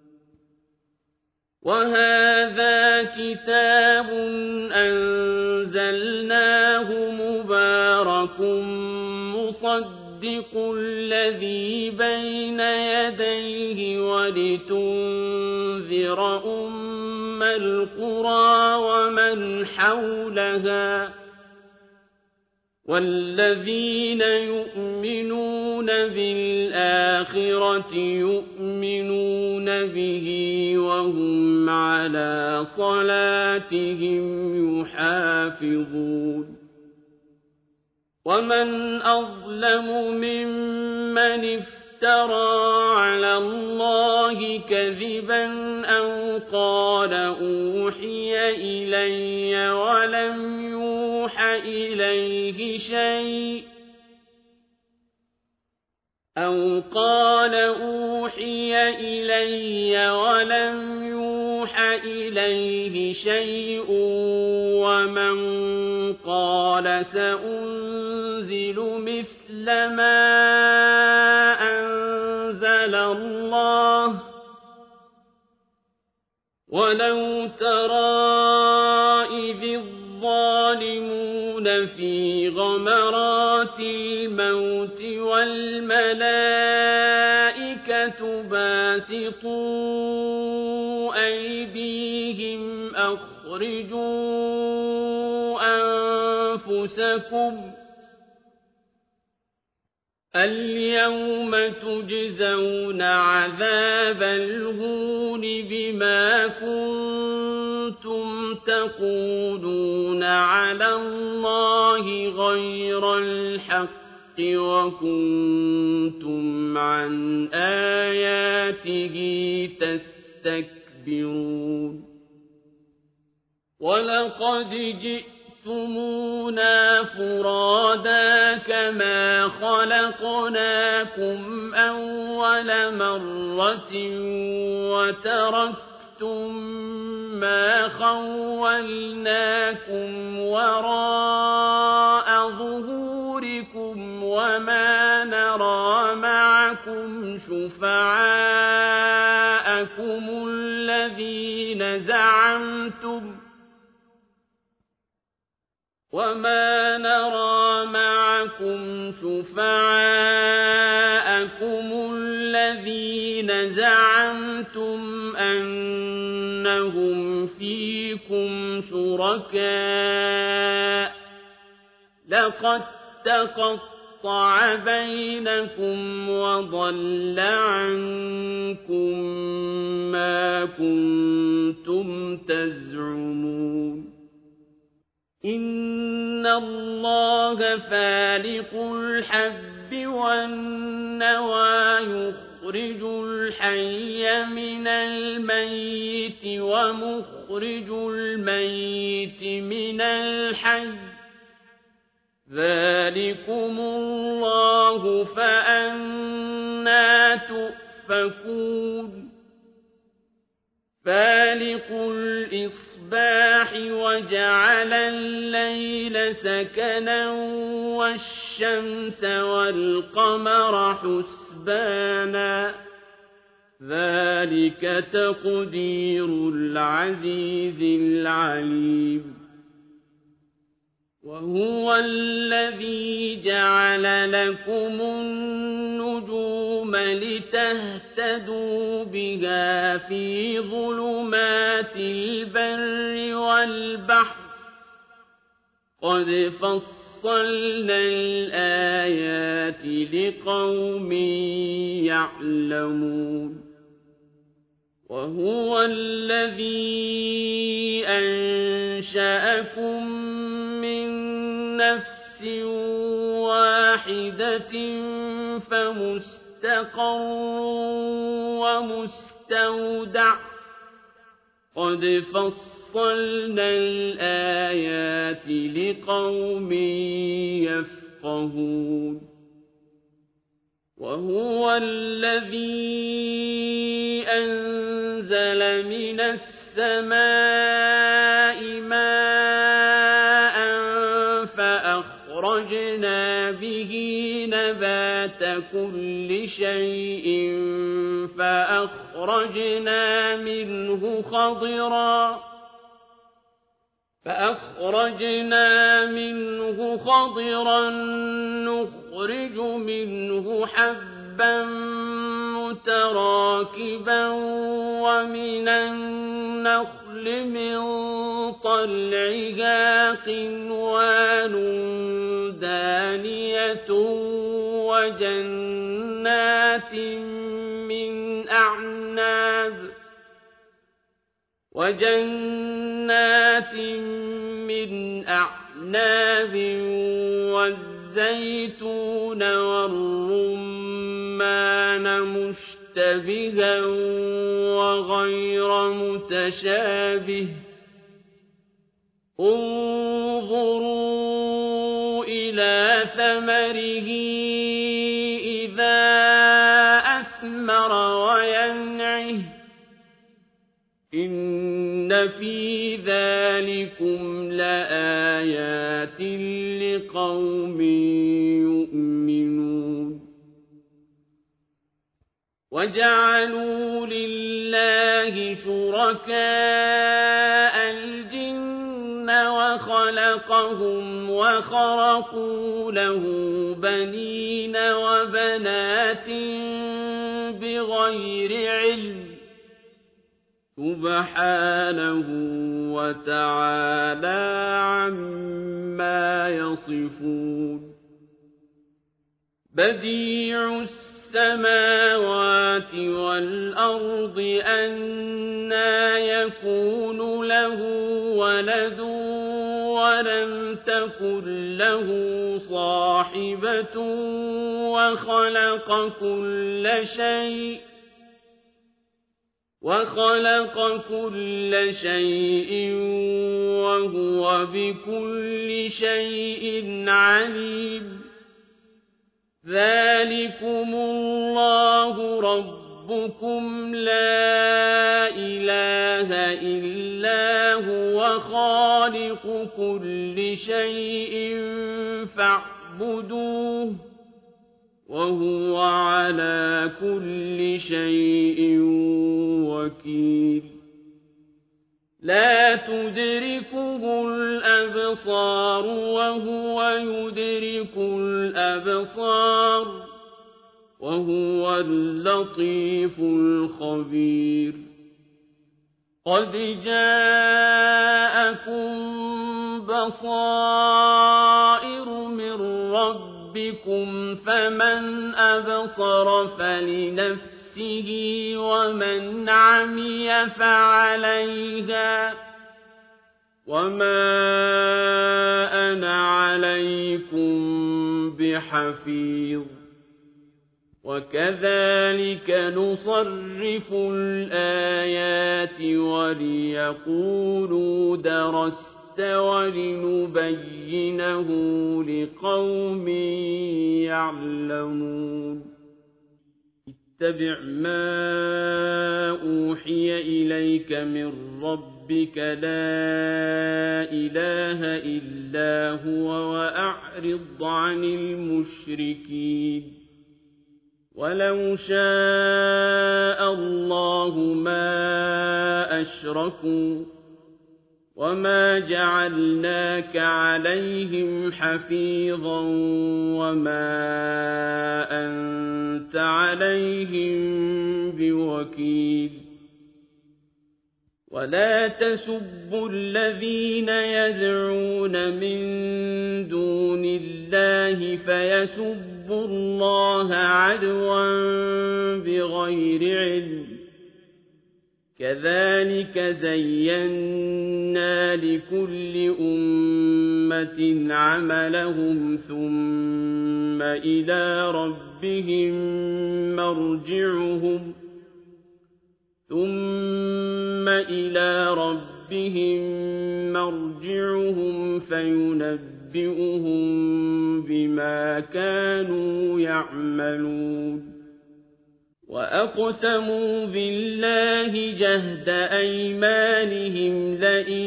وَهَٰذَا كِتَابٌ أَنزَلْنَاهُ مُبَارَكٌ مُّصَدِّقُ الَّذِي بَيْنَ يَدَيْهِ وَلِتُنذِرَ أُمَّ الْقُرَىٰ وَمَنْ حَوْلَهَا ۚ وَالَّذِينَ يُؤْمِنُونَ بِالْآخِرَةِ يُؤْمِنُونَ بِهِ وَهُمْ عَلَىٰ صَلَاتِهِمْ يُحَافِظُونَ وَمَنْ أَظْلَمُ مِمَّنِ افْتَرَىٰ عَلَى اللَّهِ كَذِبًا أَوْ قَالَ أُوحِيَ إِلَيَّ وَلَمْ يُوحَ إِلَيْهِ شَيْءٌ وَمَنْ قَالَ سَأُنزِلُ مِثْلَ مَا أَنزَلَ اللَّهُ ۗ وَلَوْ تَرَىٰ إِذِ الظَّالِمُونَ فِي غَمَرَاتِ الْمَوْتِ وَالْمَلَائِكَةُ بَاسِطُو أَيْدِيهِمْ أَخْرِجُوا أَنفُسَكُمُ ۖ الْيَوْمَ تُجْزَوْنَ عَذَابَ الْهُونِ بِمَا كُنتُمْ تَقُولُونَ عَلَى اللَّهِ غَيْرَ الْحَقِّ وَكُنتُمْ عَنْ آيَاتِهِ تَسْتَكْبِرُونَ وَلَقَدْ جِئْتُمُونَا فُرَادَىٰ كَمَا خَلَقْنَاكُمْ أَوَّلَ مَرَّةٍ وَتَرَكْتُم مَّا خَوَّلْنَاكُمْ وَرَاءَ ظُهُورِكُمْ وَمَا نَرَىٰ مَعَكُمْ شُفَعَاءَكُمُ الَّذِينَ زَعَمْتُمْ أَنَّهُمْ فِيكُمْ شُرَكَاءُ ۚ لَقَد تَّقَطَّعَ بَيْنَكُمْ وَضَلَّ عَنكُم مَّا كُنتُمْ تَزْعُمُونَ إِنَّ اللَّهَ فَالِقُ الْحَبِّ وَالنَّوَىٰ يُخْرِجُ الْحَيَّ مِنَ الْمَيِّتِ وَمُخْرِجُ الْمَيِّتِ مِنَ الْحَيِّ ۚ ذَٰلِكُمُ اللَّهُ فَأَنَّىٰ تُؤْفَكُونَ فَالِقُ الْإِصْبَاحِ وَجَعَلَ اللَّيْلَ سَكَنًا وَالشَّمْسَ وَالْقَمَرَ حُسْبَانًا ۚ ذَٰلِكَ تَقْدِيرُ الْعَزِيزِ الْعَلِيمِ وَهُوَ الَّذِي جَعَلَ لَكُمُ النُّجُومَ لِتَهْتَدُوا بِهَا فِي ظُلُمَاتِ الْبَرِّ وَالْبَحْرِ ۗ قَدْ فَصَّلْنَا الْآيَاتِ لِقَوْمٍ يَعْلَمُونَ وهو الذي أنشأكم من نفس واحدة فمستقر ومستودع قد فصلنا الآيات لقوم يفقهون وهو الذي أنزل من السماء ماء فأخرجنا به نبات كل شيء فأخرجنا منه خضرا نخرج منه حبا متراكبا ومن النخل من طلعها قنوان دانية وجنات من أعناب والزيتون والرمان مشتبها وغير متشابه انظروا إلى ثمره إذا أثمر وينعه إن في ذلكم لآيات لقوم يؤمنون وجعلوا لله شركاء الجن وخلقهم وخرقوا له بنين وبنات بغير علم سبحانه وتعالى عما يصفون بديع السماوات والأرض أنى يكون له ولد ولم تكن له صاحبة وخلق كل شيء وهو بكل شيء عليم ذلكم الله ربكم لا إله إلا هو خالق كل شيء فاعبدوه وهو على كل شيء وكيل لا تدركه الأبصار وهو يدرك الأبصار وهو اللطيف الخبير قد جاءكم بصائر من ربكم فمن أبصر فلنفسه ومن عمي فعليها وما أنا عليكم بحفيظ وكذلك نصرف الآيات وليقولوا درست ولنبينه لقوم يعلمون اتبع ما أوحي إليك من ربك لا إله إلا هو وأعرض عن المشركين ولو شاء الله ما أشركوا وما جعلناك عليهم حفيظا وما أنت عليهم بوكيل ولا تسبوا الذين يدعون من دون الله فيسبوا الله عدوا بغير علم كذلك زينا لكل أمة عملهم ثم إلى ربهم مرجعهم فينبئهم بما كانوا يعملون وأقسموا بالله جهد أيمانهم لئن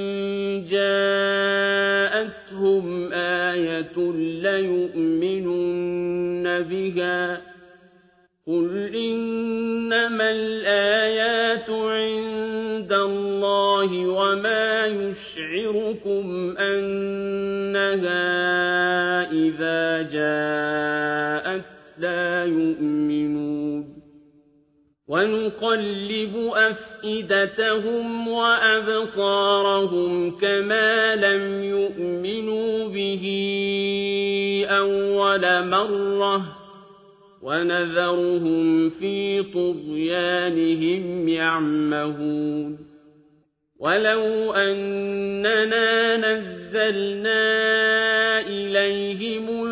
جاءتهم آية ليؤمنن بها قل إنما الآيات عند الله وما يشعركم أنها إذا جاءت لا يؤمنون ونقلب أفئدتهم وأبصارهم كما لم يؤمنوا به أول مرة ونذرهم في طغيانهم يعمهون ولو أننا نزلنا إليهم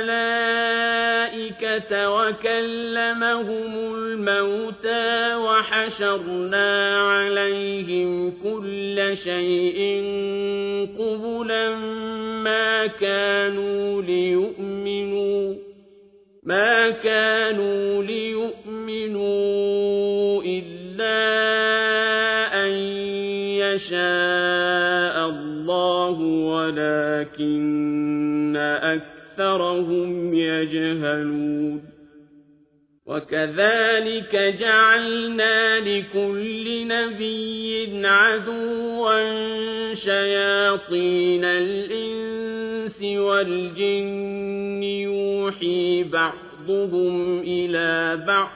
الملائكة وكلمهم الموتى وحشرنا عليهم كل شيء قبلا ما كانوا ليؤمنوا إلا أن يشاء الله ولكن أكثرهم يجهلون وكذلك جعلنا لكل نبي عدوا شياطين الإنس والجن يوحي بعضهم إلى بعض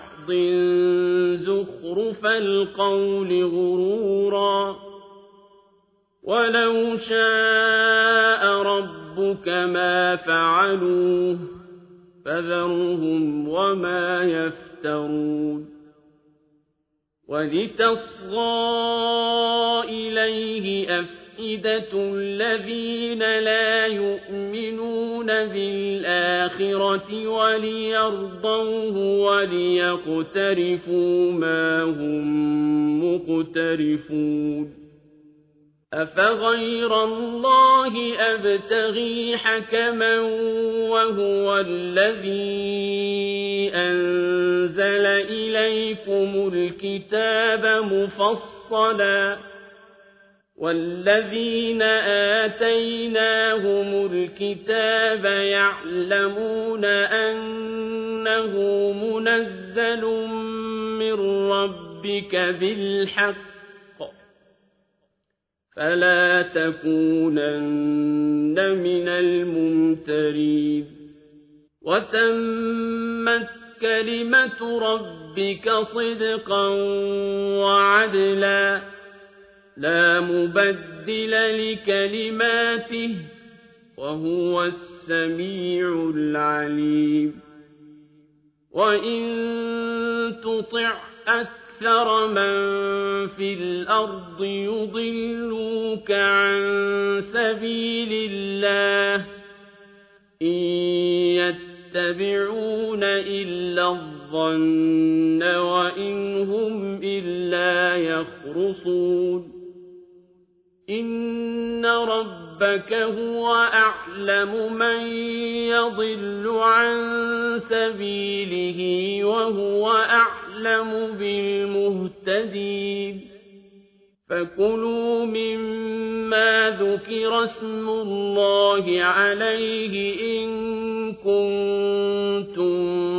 زخرف القول غرورا ولو شاء ربك ما فعلوه فذرهم وما يفترون ولتصغى إليه أفئدة الذين لا يؤمنون بالآخرة وليرضوه وليقترفوا ما هم مقترفون أفغير الله أبتغي حكما وهو الذي أنزل إليكم الكتاب مفصلا والذين آتيناهم الكتاب يعلمون أنه منزل من ربك بالحق فلا تكونن من الممترين وتمت كلمة ربك صدقا وعدلا لا مبدل لكلماته وهو السميع العليم وإن تطع أكثر من في الأرض يضلوك عن سبيل الله إن يتبعون إلا الظن وإن هم إلا يخرصون إن ربك هو أعلم من يضل عن سبيله وهو أعلم بالمهتدين فكلوا مما ذكر اسم الله عليه إن كنتم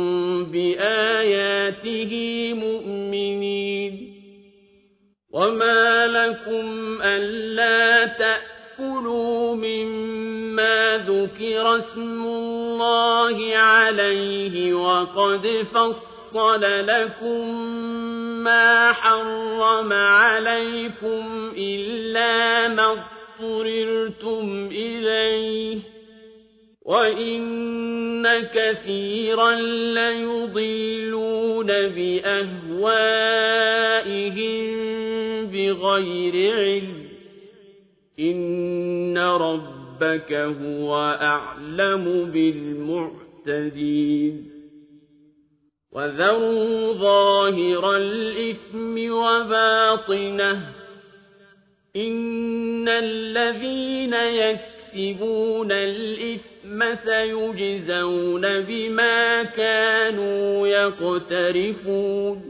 بآياته مؤمنين وما لكم ألا تأكلوا مما ذكر اسم الله عليه وقد فصل لكم ما حرم عليكم إلا ما اضطررتم إليه وإن كثيرا ليضلون بأهوائهم بغير علم إن ربك هو أعلم بالمعتدين وذروا ظاهر الإثم وباطنه إن الذين يكسبون الإثم سيجزون بما كانوا يقترفون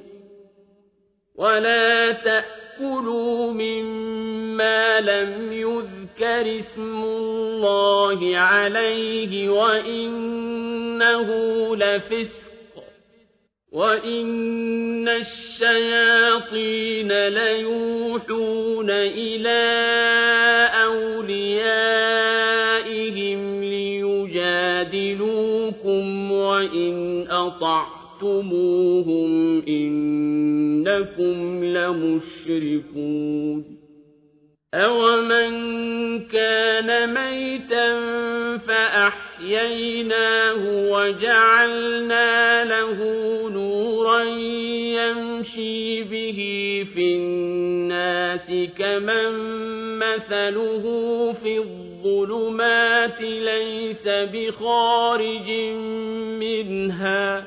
ولا تأكلوا مما لم يذكر اسم الله عليه وإنه لفسق وإن الشياطين ليوحون إلى أوليائهم ليجادلوكم وإن أطعتموهم إنكم لمشركون أَوَمَنْ كَانَ مَيْتًا فَأَحْيَيْنَاهُ وَجَعَلْنَا لَهُ نُورًا يَمْشِي بِهِ فِي النَّاسِ كَمَنْ مَثَلُهُ فِي الظُّلُمَاتِ لَيْسَ بِخَارِجٍ مِنْهَا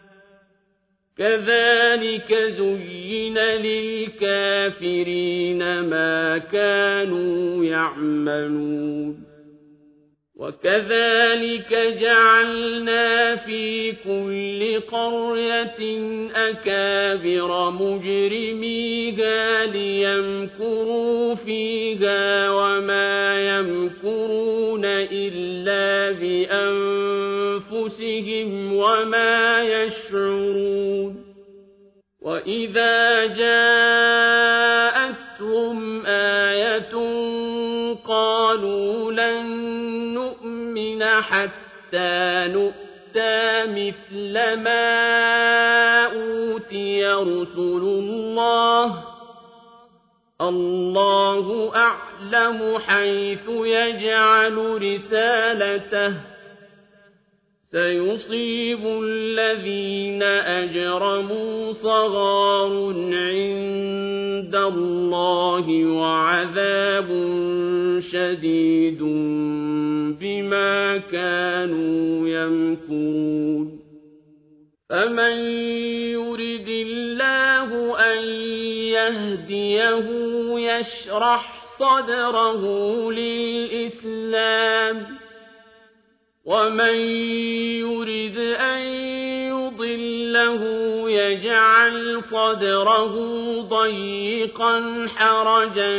كَذَلِكَ زُيِّنَ لِلْكَافِرِينَ مَا كَانُوا يَعْمَلُونَ وَكَذَلِكَ جَعَلْنَا فِي كُلِّ قَرْيَةٍ أَكَابِرَ مُجْرِمِيهَا لِيَمْكُرُوا فِيهَا وَمَا يَمْكُرُونَ إِلَّا بِأَنفُسِهِمْ وَمَا يَشْعُرُونَ وَإِذَا جَاءَتْهُمْ آيَةٌ قَالُوا لَن نُّؤْمِنَ حَتَّىٰ نُؤْتَىٰ مِثْلَ مَا أُوتِيَ رُسُلُ اللَّهِ اللَّهُ أَعْلَمُ حَيْثُ يَجْعَلُ رِسَالَتَهُ سيصيب الذين أجرموا صغار عند الله وعذاب شديد بما كانوا يمكرون فمن يرد الله أن يهديه يشرح صدره للإسلام ومن يرد أن يضله يجعل صدره ضيقا حرجا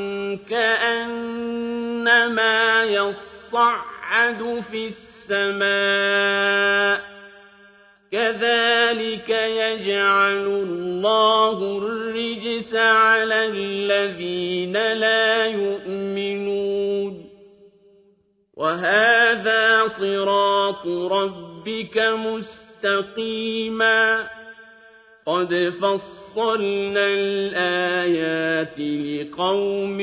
كأنما يصعد في السماء كذلك يجعل الله الرجس على الذين لا يؤمنون وهذا صراط ربك مستقيما قد فصلنا الآيات لقوم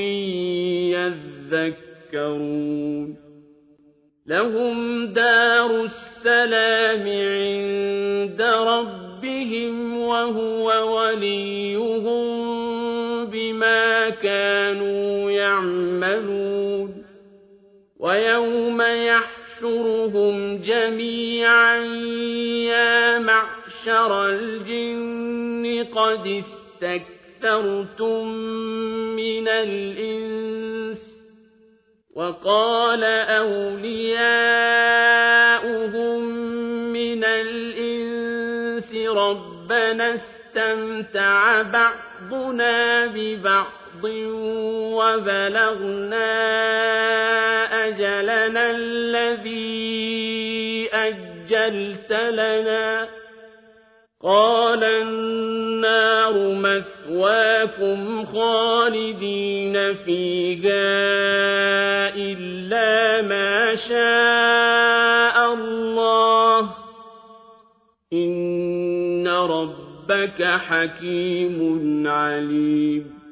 يذكرون لهم دار السلام عند ربهم وهو وليهم بما كانوا يعملون ويوم يحشرهم جميعا يا معشر الجن قد استكثرتم من الإنس وقال أولياؤهم من الإنس ربنا استمتع بعضنا ببعض وبلغنا أجلنا الذي أجلت لنا قال النار مثواكم خالدين فيها إلا ما شاء الله إن ربك حكيم عليم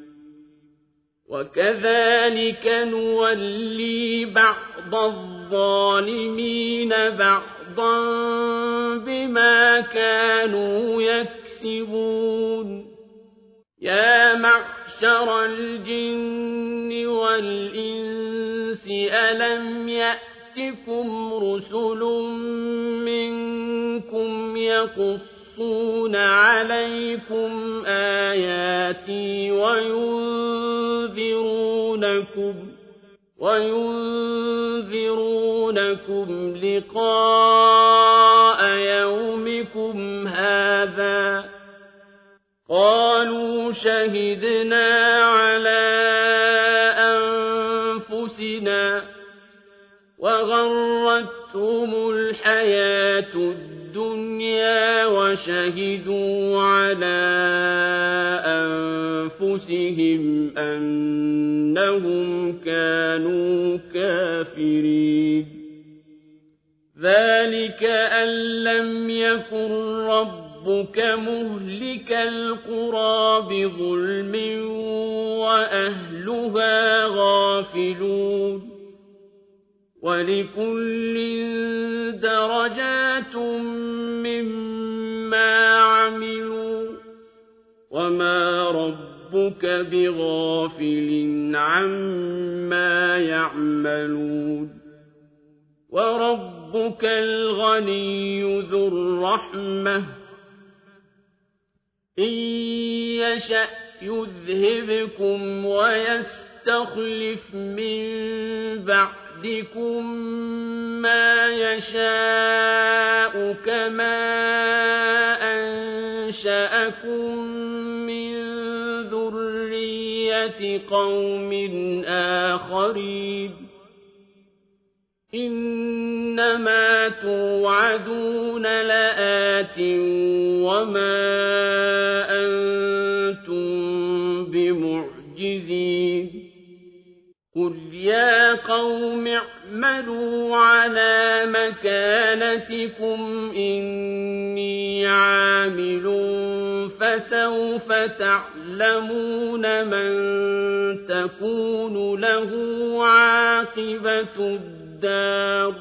وكذلك نولي بعض الظالمين بعضا بما كانوا يكسبون يا معشر مَعْشَرَ الْجِنِّ وَالْإِنسِ أَلَمْ يَأْتِكُمْ رُسُلٌ مِّنكُمْ يَقُصُّونَ عَلَيْكُمْ آيَاتِي وَيُنذِرُونَكُمْ لِقَاءَ يَوْمِكُمْ هَٰذَا ۚ قَالُوا شَهِدْنَا عَلَىٰ أَنفُسِنَا وَغَرَّتْهُمُ الْحَيَاةُ الدُّنْيَا وَشَهِدُوا عَلَىٰ أَنفُسِهِمْ أَنَّهُمْ كَانُوا كَافِرِينَ ذَٰلِكَ أَن لَّمْ يَكُن رَّبُّكَ مُهْلِكَ الْقُرَىٰ بِظُلْمٍ وَأَهْلُهَا غَافِلُونَ وَلِكُلٍّ دَرَجَاتٌ مِّمَّا عَمِلُوا ۚ وَمَا رَبُّكَ بِغَافِلٍ عَمَّا يَعْمَلُونَ وَرَبُّكَ الْغَنِيُّ ذُو الرَّحْمَةِ ۚ إِن يَشَأْ يُذْهِبْكُمْ وَيَسْتَخْلِفْ مِن بَعْدِكُم مَّا يَشَاءُ كَمَا أَنشَأَكُم مِّن ذُرِّيَّةِ قَوْمٍ آخَرِينَ إِنَّمَا تُوعَدُونَ لَآتٍ وَمَا أَنتُم بِمُعْجِزِينَ قُلْ يَا قَوْمِ اعْمَلُوا عَلَىٰ مَكَانَتِكُمْ إِنِّي عَامِلٌ فَسَوْفَ تَعْلَمُونَ مَن تَكُونُ لَهُ عَاقِبَةُ الدَّارِ ۗ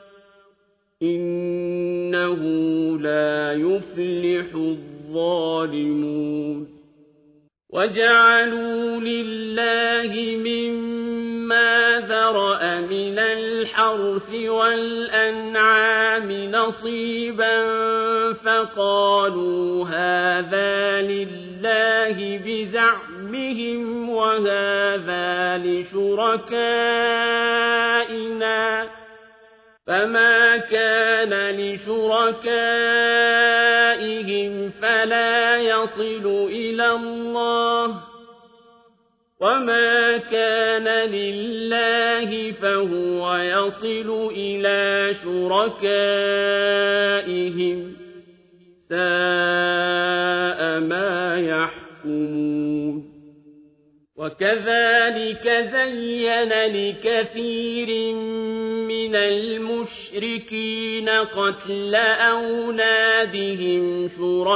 إِنَّهُ لَا يُفْلِحُ الظَّالِمُونَ وَجَعَلُوا لِلَّهِ مِمَّا ذَرَأَ مِنَ الْحَرْثِ وَالْأَنْعَامِ نَصِيبًا فَقَالُوا هَٰذَا لِلَّهِ بِزَعْمِهِمْ وَهَٰذَا لِشُرَكَائِنَا ۖ فَمَا كَانَ لِشُرَكَائِهِمْ فَلَا يَصِلُ إِلَى اللَّهِ ۖ وَمَا كَانَ لِلَّهِ فَهُوَ يَصِلُ إِلَىٰ شُرَكَائِهِمْ ۗ سَاءَ مَا يَحْكُمُونَ وَكَذَٰلِكَ زَيَّنَ لِكَثِيرٍ مِّنَ الْمُشْرِكِينَ قَتْلَ أَوْلَادِهِمْ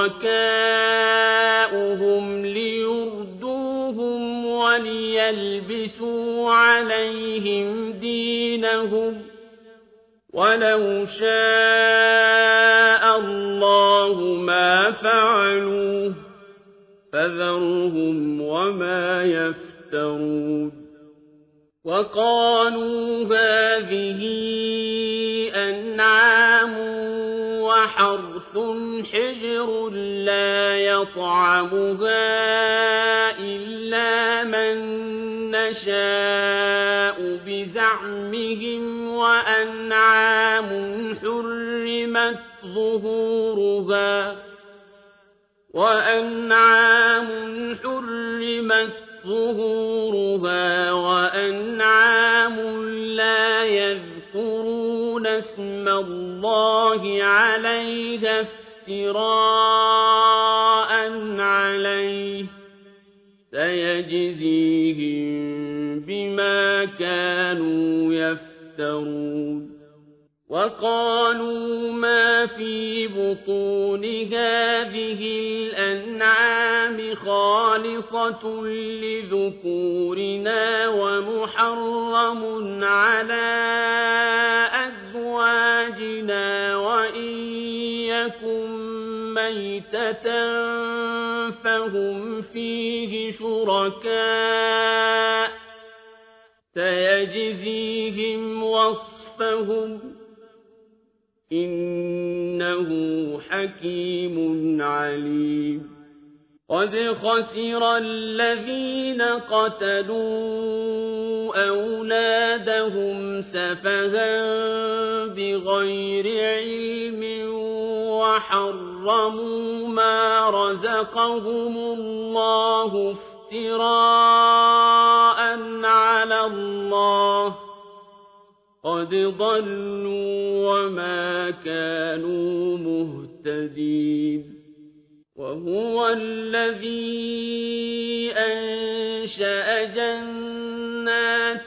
شُرَكَاؤُهُمْ لِيُرْدُوهُمْ وَلِيَلْبِسُوا عَلَيْهِمْ دِينَهُمْ ۖ وَلَوْ شَاءَ اللَّهُ مَا فَعَلُوهُ ۖ فَذَرْهُمْ وَمَا يَفْتَرُونَ وَقَالُوا هَٰذِهِ أَنْعَامٌ وَحَرْثٌ حِجْرٌ لَّا يَطْعَمُهَا إِلَّا مَن نَّشَاءُ بِزَعْمِهِمْ وَأَنْعَامٌ حُرِّمَتْ ظُهُورُهَا وَأَنْعَامٌ لَّا يَذْكُرُونَ اسْمَ اللَّهِ عَلَيْهَا افْتِرَاءً عَلَيْهِ ۚ سَيَجْزِيهِم بِمَا كَانُوا يَفْتَرُونَ وَقَالُوا مَا فِي بُطُونِ هَٰذِهِ الْأَنْعَامِ خَالِصَةٌ لِّذُكُورِنَا وَمُحَرَّمٌ عَلَىٰ أَزْوَاجِنَا وَإِن يَكُن ميتة فهم فيه شركاء سيجزيهم وصفهم إنه حكيم عليم قد خسر الذين قتلوا أولادهم سفها بغير علم وحرموا ما رزقهم الله افتراء على الله قد ضلوا وما كانوا مهتدين وهو الذي أنشأ جنات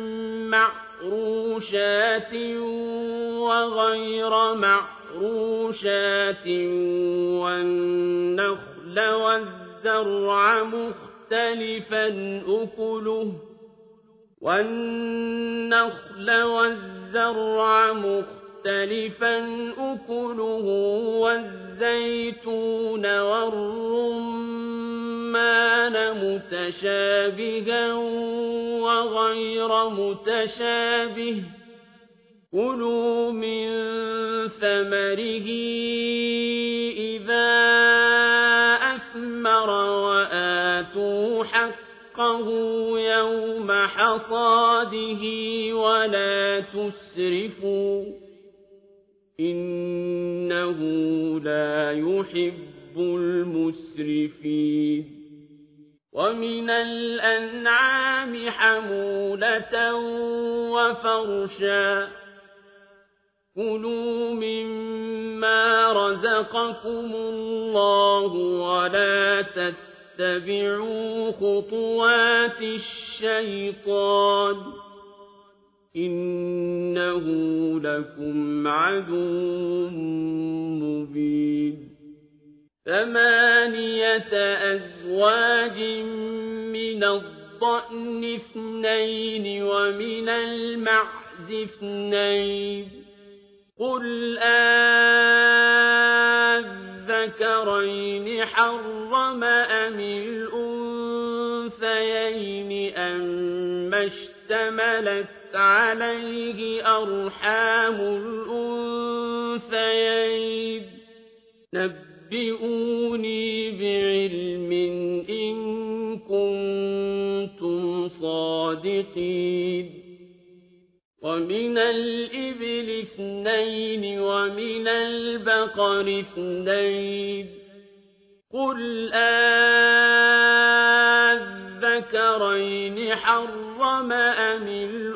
معروشات وغير معروشات والنخل والزرع مختلفا أكله والزيتون والرمان متشابها وغير متشابه كلوا من ثمره إذا أثمر وآتوا حقه يوم حصاده ولا تسرفوا إنه لا يحب المسرفين ومن الأنعام حمولة وفرشا كلوا مما رزقكم الله ولا تتبعوا خطوات الشيطان إنه لكم عدو مبين 8 أزواج من الضأن 2 ومن المعز 2 قل أذكرين حرم أم الأنثيين أما اشتملت عليه أرحام الأنثيين نبئوني بعلم إن كنتم صادقين ومن الإبل 2 ومن البقر 2 قل أذكرين حرم أم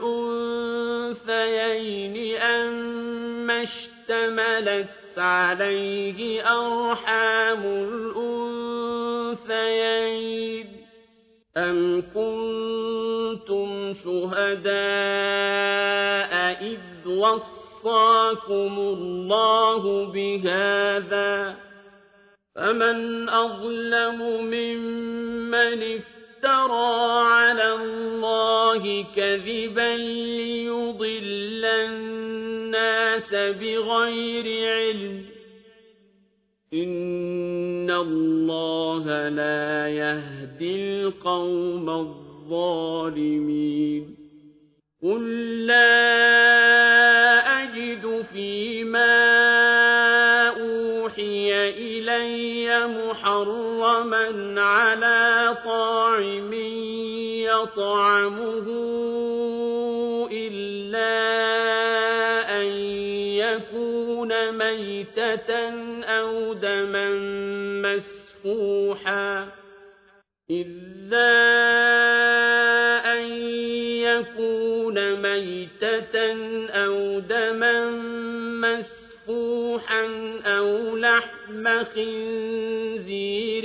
الأنثيين أما اشتملت عليه أرحام الأنثيين أم كنتم شهداء إذ وصاكم الله بهذا فمن أظلم ممن افترى على الله كذبا ليضل الناس بغير علم إن الله لا يهدي القوم الظالمين قل لا أجد فيما أوحي إلي محرما على طاعم يطعمه إلا أن يكون ميتة أو دما مسفوحا أو لحم خنزير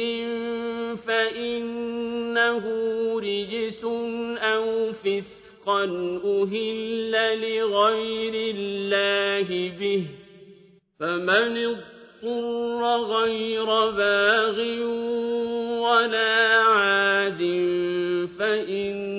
فإنه رجس أو فسقا أهل لغير الله به فمن اضطر غير باغ ولا عاد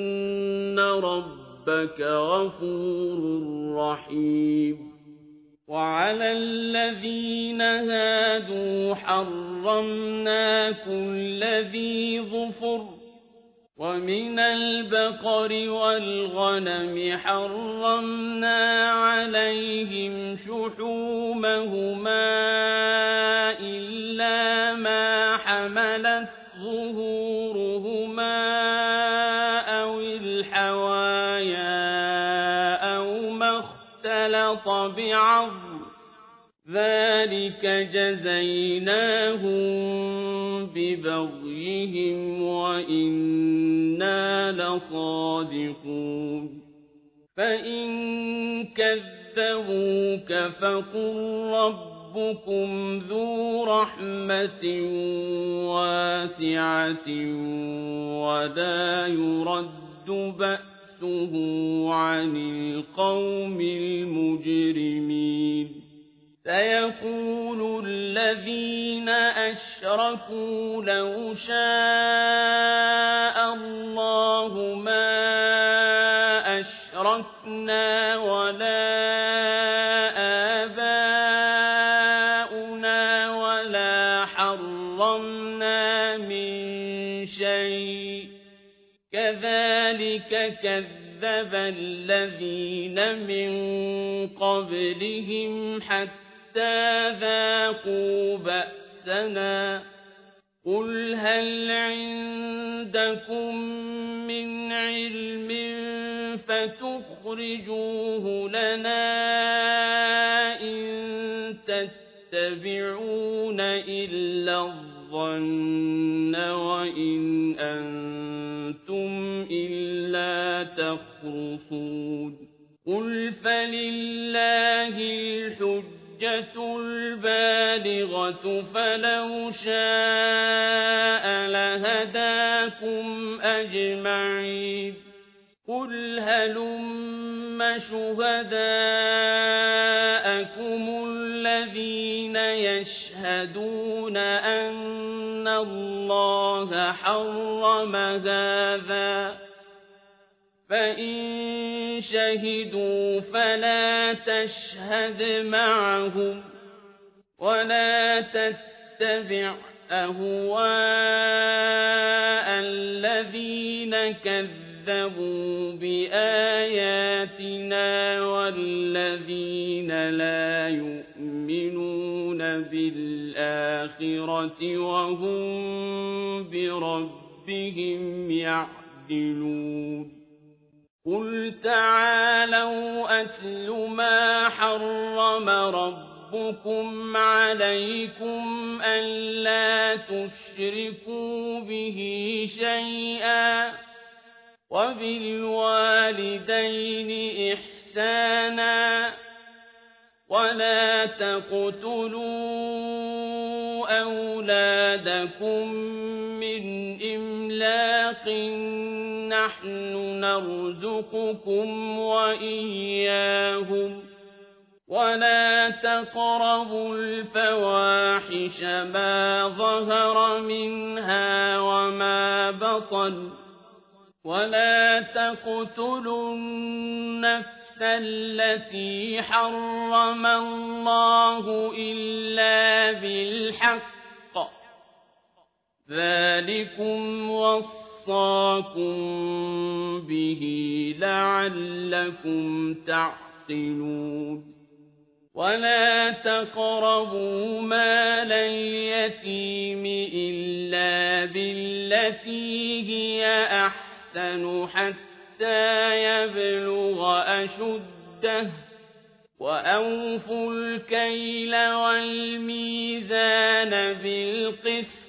فإن ربك غفور رحيم وعلى الذين هادوا حرمنا كل ذي ظفر ومن البقر والغنم حرمنا عليهم شحومهما إلا ما حملت ظهورهما أو الحوايا أو ما اختلط بعظم ذلك جزيناهم ببغيهم وإنا لصادقون فإن كذبوك فقل ربكم ذو رحمة واسعة ولا يرد بأسه عن القوم المجرمين سيقول الذين أشركوا لو شاء الله ما أشركنا ولا آباؤنا ولا حرمنا من شيء كذلك كذب الذين من قبلهم حتى ذاقوا بأسنا قل هل عندكم من علم فتخرجوه لنا إن تتبعون إلا الظن وإن أنتم إلا تخرصون قل فلله الحجة البالغة فلو شاء لهداكم أجمعين قل هلم شهداءكم الذين يشهدون أن الله حرم هذا فإن شهدوا فلا تشهد معهم ولا تتبع أهواء الذين كذبوا بآياتنا والذين لا يؤمنون بالآخرة وهم بربهم يعدلون قل تعالوا أتل ما حرم ربكم عليكم ألا تشركوا به شيئا وبالوالدين إحسانا ولا تقتلوا أولادكم من إملاق نحن نرزقكم وإياهم ولا تقربوا الفواحش ما ظهر منها وما بطن ولا تقتلوا النفس التي حرم الله إلا بالحق ذلكم وصاكم به لعلكم تعقلون ولا تقربوا مال اليتيم إلا بالتي هي أحسن حتى يبلغ أشده وأوفوا الكيل والميزان بالقسط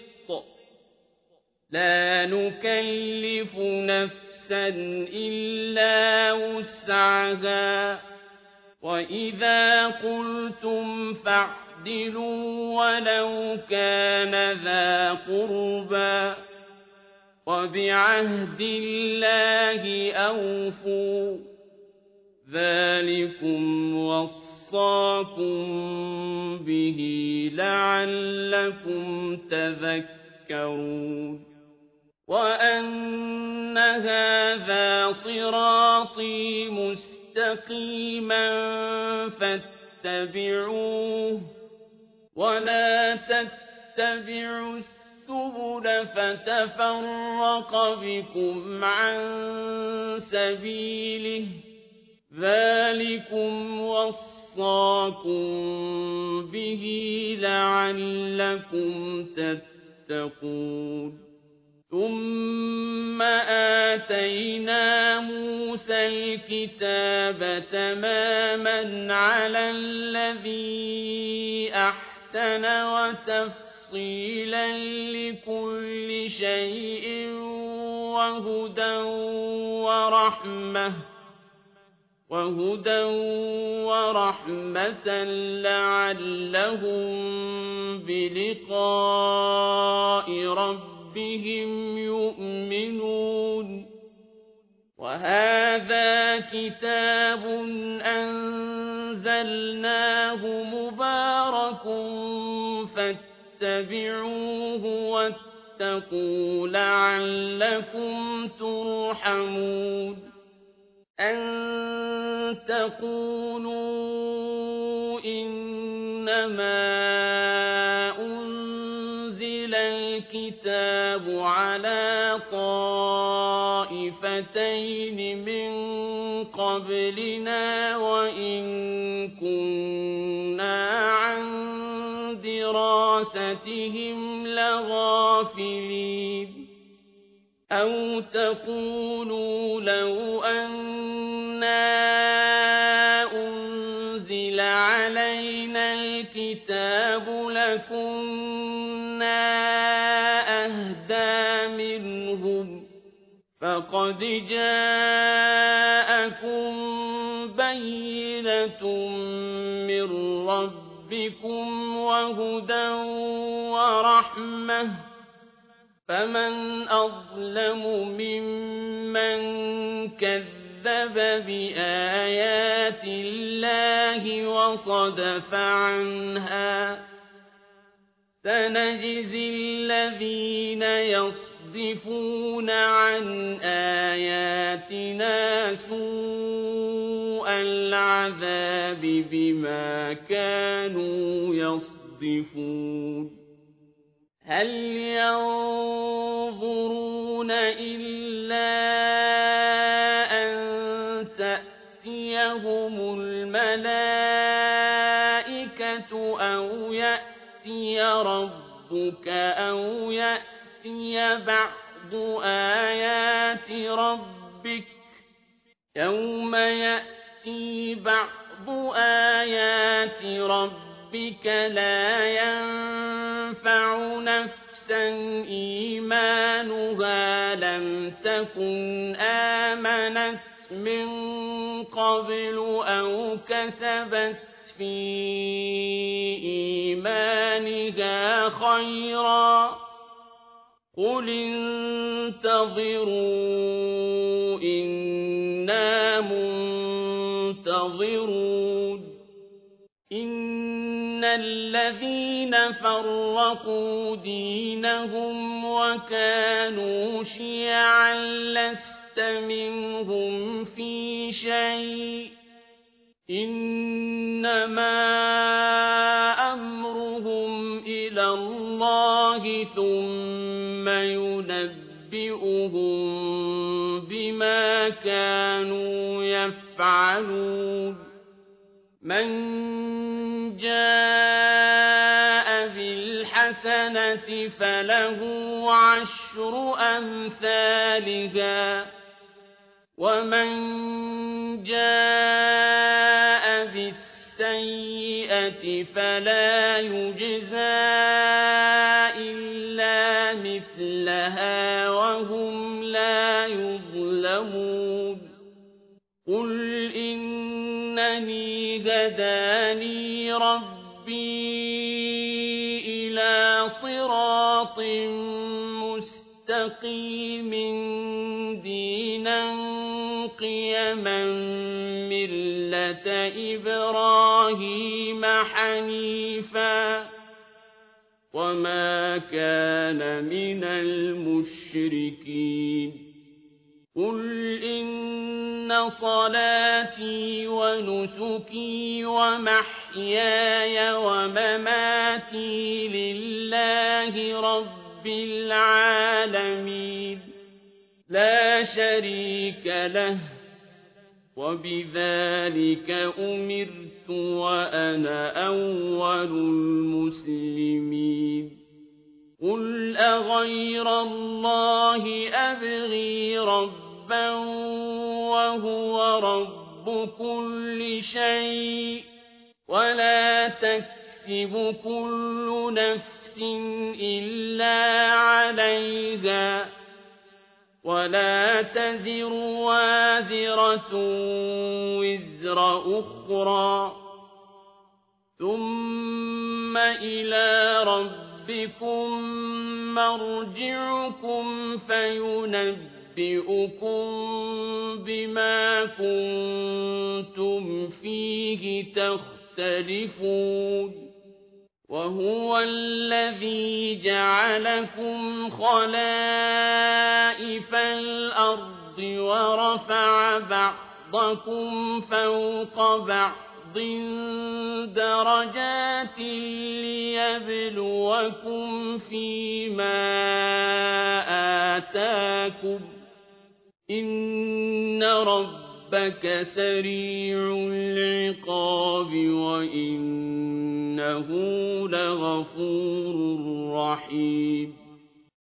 لا نكلف نفسا إلا وسعها وإذا قلتم فاعدلوا ولو كان ذا قربى وبعهد الله أوفوا ذلكم وصاكم به لعلكم تذكرون وأن هذا صراطي مستقيما ولا تتبعوا السبل فتفرق بكم عن سبيله ذلكم وصاكم به لعلكم تتقون ثم آتينا موسى الكتاب تماما على الذي أحسن وتفصيلا لكل شيء وهدى ورحمة لعلهم بلقاء ربهم يؤمنون وهذا كتاب أنزلناه مبارك فاتبعوه واتقوا لعلكم ترحمون أن تقولوا إنما أنزل الكتاب على طائفتين من قبلنا وإن كنا عن دراستهم لغافلين أو تقولوا لو أنا أنزل علينا الكتاب لكنا أهدى منهم فقد جاءكم بينة من ربكم وهدى ورحمة فمن أظلم ممن كذب بآيات الله وصدف عنها سنجزي الذين يصدفون عن آياتنا سوء العذاب بما كانوا يصدفون هل ينظرون إلا أن تأتيهم الملائكة أو يأتي ربك أو يأتي بعض آيات ربك يوم يأتي بعض آيات ربك لا ينفع نفسا إيمانها لم تكن آمنت من قبل أو كسبت في إيمانها خيرا قل انتظروا إنا منتظرون إن الذين فرقوا دينهم وكانوا شيعا لست منهم في شيء إنما أمرهم إلى الله ثم ينبئهم بما كانوا يفعلون من جاء بالحسنة فله عشر أمثالها ومن جاء بالسيئة فلا يجزى إلا مثلها وهم لا يظلمون قل إنني هداني ربي إلى صراط مستقيم دينا قيما ملة إبراهيم حنيفا وما كان من المشركين قُلْ إِنَّ صَلَاتِي وَنُسُكِي وَمَحْيَايَ وَمَمَاتِي لِلَّهِ رَبِّ الْعَالَمِينَ لَا شَرِيكَ لَهُ ۖ وَبِذَٰلِكَ أُمِرْتُ وَأَنَا أَوَّلُ الْمُسْلِمِينَ قُلْ أَغَيْرَ اللَّهِ أَبْغِي رَبًّا وَهُوَ رَبُّ كُلِّ شَيْءٍ وَلَا تَكْسِبُ كُلُّ نَفْسٍ إِلَّا عَلَيْهَا وَلَا تَزِرُ وَازِرَةٌ وِزْرَ أُخْرَىٰ ۚ ثُمَّ إِلَىٰ رَبِّكُم مَّرْجِعُكُمْ فَيُنَبِّئُكُم بِمَا كُنتُمْ فِيهِ تَخْتَلِفُونَ وَهُوَ الَّذِي جَعَلَكُمْ خَلَائِفَ الْأَرْضِ وَرَفَعَ بَعْضَكُمْ فَوْقَ بَعْضٍ دَرَجَاتٍ لِّيَبْلُوَكُمْ فِيمَا آتَاكُمْ ۗ إِنَّ رَبَّكَ سَرِيعُ الْعِقَابِ وَإِنَّهُ لَغَفُورٌ رَّحِيمٌ